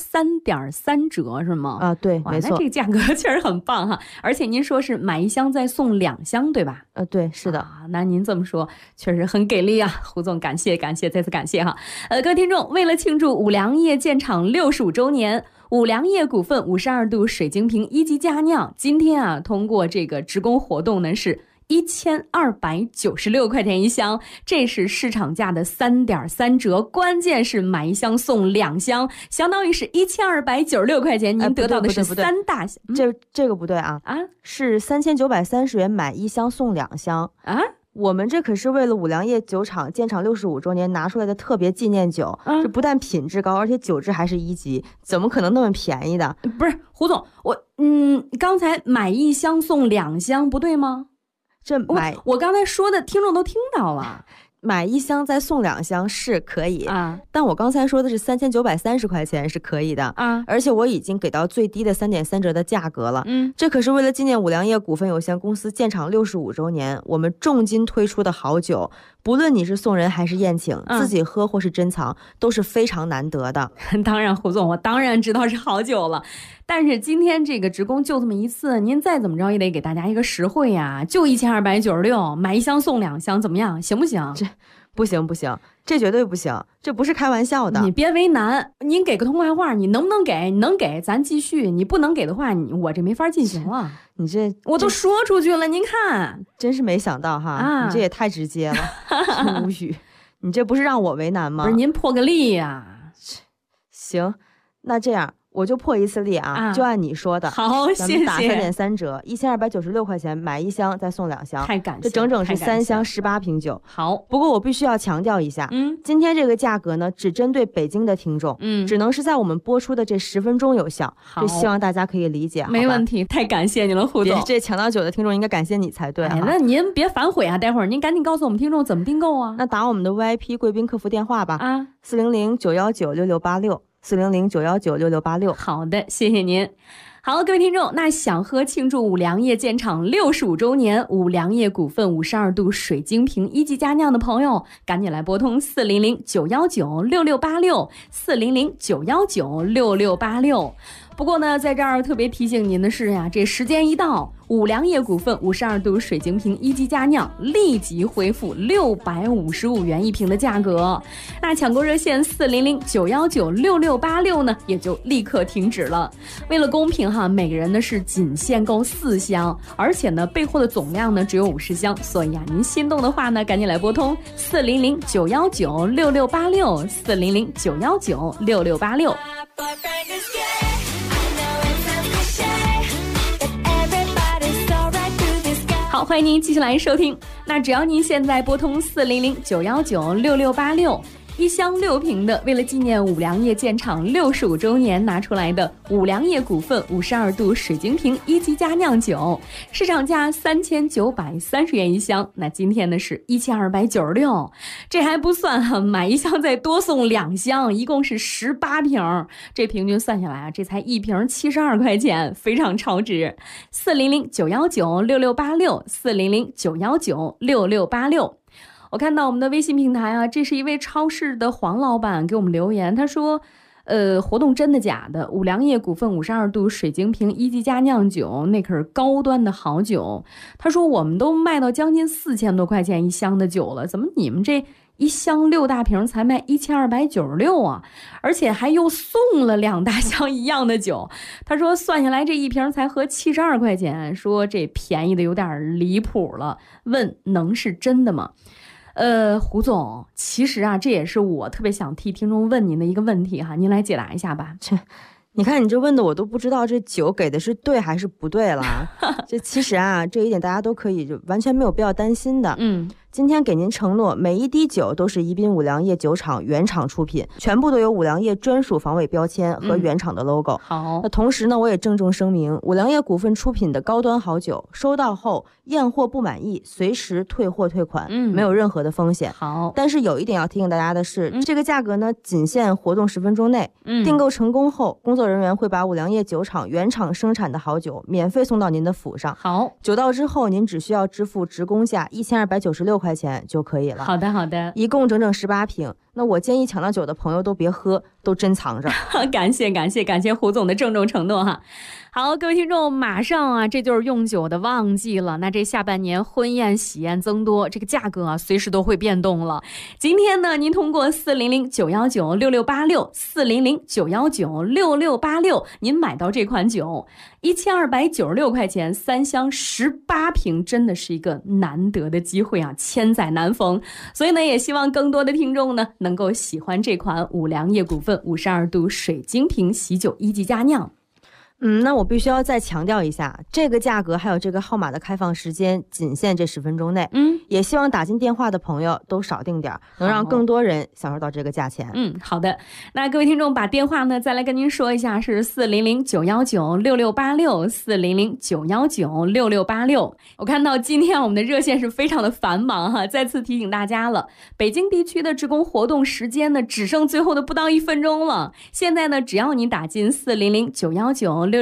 3.3折是吗？ 对，没错。 那这个价格确实很棒哈，而且您说是买1箱再送2箱，对吧？ 对，是的。 那您这么说确实很给力啊，胡总，感谢，再次感谢哈。各位听众，为了庆祝五粮液建厂65周年，五粮液股份52度水晶瓶一级佳酿，今天通过这个直供活动呢是1296块钱一箱，这是市场价的3.3折，关键是买1箱送2箱，相当于是1296块钱，您得到的是3大箱。 这个不对啊，是3930元买1箱送2箱啊。我们这可是为了五粮液酒厂建厂65周年拿出来的特别纪念酒，这不但品质高，而且酒质还是1级，怎么可能那么便宜的？ 不是胡总，刚才买1箱送2箱不对吗？我刚才说的听众都听到了， 买1箱再送2箱是可以但我刚才说的是3930块钱是可以的而且我已经给到最低的3.3折的价格了。这可是为了纪念五粮液股份有限公司建厂65周年，我们重金推出的好酒，不论你是送人还是宴请，自己喝或是珍藏，都是非常难得的。 当然，胡总，我当然知道是好酒了，但是今天这个直供就这么一次，您再怎么着也得给大家一个实惠呀，就1296，买1箱送2箱，怎么样？行不行？ 这不行，这绝对不行，这不是开玩笑的。 你别为难，您给个通话话，你能不能给？你能给咱继续，你不能给的话，我这没法进行了。 你这我都说出去了，您看， 真是没想到哈，你这也太直接了，无语。你这不是让我为难吗？ 不是，您破个例呀。 行，那这样我就破一次例就按你说的。 好，谢谢。 咱们打3.3折，1296块钱买1箱再送2箱， 太感谢， 这整整是3箱18瓶酒。 好， 不过我必须要强调一下，今天这个价格呢，只针对北京的听众，只能是在我们播出的这10分钟有效。这希望大家可以理解。 没问题，太感谢你了，胡总。 这抢到酒的听众应该感谢你才对。 那您别反悔啊，待会儿您赶紧告诉我们听众怎么订购啊。 那打我们的 VIP 贵宾客服电话吧，400-919-6686。 400-919-6686。 好的，谢谢您。好，各位听众，那想喝庆祝五粮液建厂65周年五粮液股份52度水晶瓶1级佳酿的朋友，赶紧来拨通400-919-6686 400-919-6686。不过呢，在这儿特别提醒您的是呀，这时间一到，五粮液股份52度水晶瓶1级佳酿立即恢复655元一瓶的价格。那抢购热线400-919-6686呢，也就立刻停止了。为了公平哈，每个人呢是仅限购4箱，而且呢备货的总量呢只有50箱，所以啊，您心动的话呢，赶紧来拨通400-919-6686 400-919-6686。好，欢迎您继续来收听。那只要您现在拨通400-919-6686，一箱6瓶的，为了纪念五粮液建厂65周年拿出来的五粮液股份52度水晶瓶1级佳酿酒，市场价3930元一箱，那今天呢是1296，这还不算哈，买一箱再多送2箱，一共是18瓶，这平均算下来啊，这才一瓶72块钱，非常超值。400-919-6686 400-919-6686。我看到我们的微信平台啊，这是一位超市的黄老板给我们留言，他说活动真的假的？五粮液股份52度水晶瓶1级佳酿酒，那可是高端的好酒。他说我们都卖到将近4000多块钱一箱的酒了，怎么你们这一箱6大瓶才卖1296啊？而且还又送了2大箱一样的酒。他说算下来这一瓶才合72块钱，说这便宜的有点离谱了，问能是真的吗？胡总，其实啊，这也是我特别想替听众问您的一个问题哈，您来解答一下吧。 你看你这问的我都不知道这酒给的是对还是不对了。这其实啊，这一点大家都可以就完全没有必要担心的。今天给您承诺，每一滴酒都是宜宾五粮液酒厂原厂出品，全部都有五粮液专属防伪标签和原厂的 logo。 好， 那同时呢，我也郑重声明，五粮液股份出品的高端好酒，收到后验货不满意，随时退货退款，没有任何的风险。 好， 但是有一点要提醒大家的是，这个价格呢，仅限活动10分钟内。订购成功后，工作人员会把五粮液酒厂原厂生产的好酒免费送到您的府上。 好， 酒到之后，您只需要支付职工价1296块钱就可以了。 好的，好的， 一共整整18瓶。那我建议抢到酒的朋友都别喝，都珍藏着。 感谢胡总的郑重承诺哈。好，各位听众，马上啊，这就是用酒的旺季了。那这下半年婚宴喜宴增多，这个价格啊，随时都会变动了。今天呢，您通过400-919-6686 400-919-6686，您买到这款酒，1296块钱3箱18瓶，真的是一个难得的机会啊，千载难逢。所以呢，也希望更多的听众呢，能够喜欢这款五粮液股份52度水晶瓶喜酒1级佳酿。 那我必须要再强调一下，这个价格还有这个号码的开放时间仅限这10分钟内。也希望打进电话的朋友都少订点，能让更多人享受到这个价钱。 好的。那各位听众把电话呢再来跟您说一下，是400-919-6686 400-919-6686。我看到今天我们的热线是非常的繁忙哈，再次提醒大家了，北京地区的职工活动时间呢只剩最后的不到1分钟了。现在呢，只要您打进400-919-6686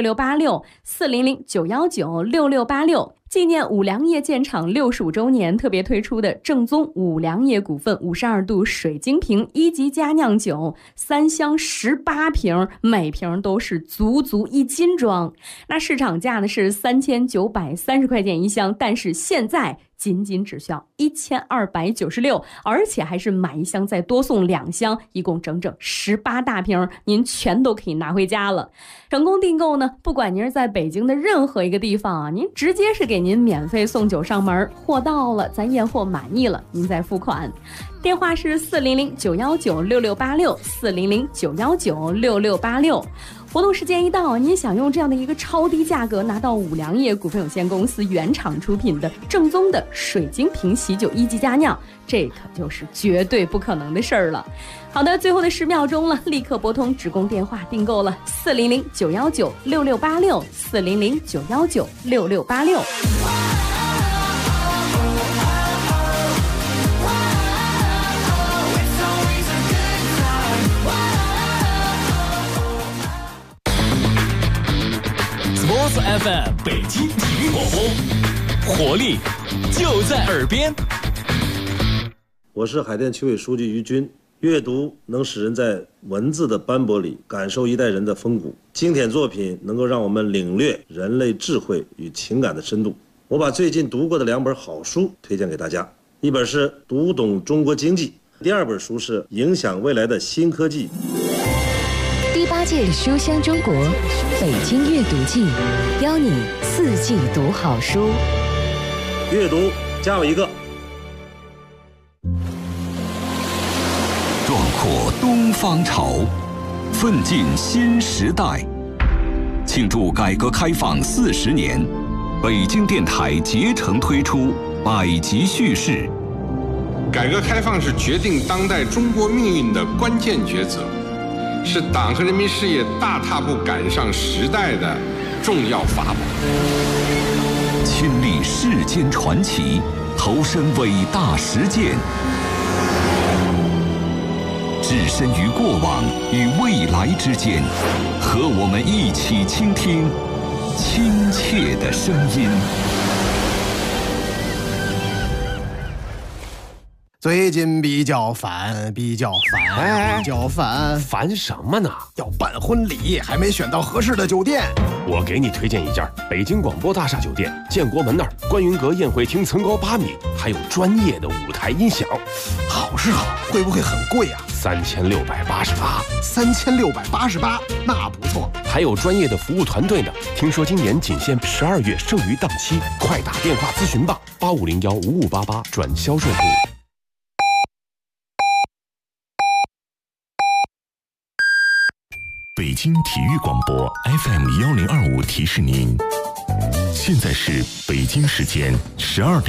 400-919-6686，纪念五粮液建厂65周年特别推出的正宗五粮液股份52度水晶瓶1级佳酿酒，3箱18瓶，每瓶都是足足1斤装。那市场价呢是3930块钱一箱，但是现在仅只需要1296，而且还是买一箱再多送2箱，一共整整18大瓶，您全都可以拿回家了。成功订购呢，不管您是在北京的任何一个地方啊，您直接是给您免费送酒上门，货到了咱验货满意了，您再付款。电话是400-919-6686 400-919-6686。活动时间一到，您想用这样的一个超低价格拿到五粮液股份有限公司原厂出品的正宗的水晶瓶喜酒1级佳酿，这可就是绝对不可能的事儿了。好的，最后的10秒钟了，立刻拨通职工电话订购了400-919-6686 400-919-6686。 FM 北京体育广播，活力就在耳边。 我是海淀区委书记于军。阅读能使人在文字的斑驳里感受一代人的风骨，经典作品能够让我们领略人类智慧与情感的深度。我把最近读过的2本好书推荐给大家，一本是《读懂中国经济》，第2本书是《影响未来的新科技》。 第8届书香中国北京阅读季，邀你4季读好书。 阅读加我一个。 壮阔东方潮，奋进新时代。庆祝改革开放40年，北京电台竭诚推出百集叙事。 改革开放是决定当代中国命运的关键抉择，是党和人民事业大踏步赶上时代的重要法宝。 亲历世间传奇，投身伟大实践。置身于过往与未来之间，和我们一起倾听亲切的声音。 最近比较烦， 烦什么呢？ 要办婚礼，还没选到合适的酒店。 我给你推荐一家北京广播大厦酒店，建国门那儿观云阁宴会厅层高8米，还有专业的舞台音响。 好是好，会不会很贵啊 ？3688。 3688，那不错。 还有专业的服务团队呢。听说今年仅限12月剩余档期，快打电话咨询吧，85015588转销售部。 北京体育广播 FM1025提示您，现在是北京时间12点。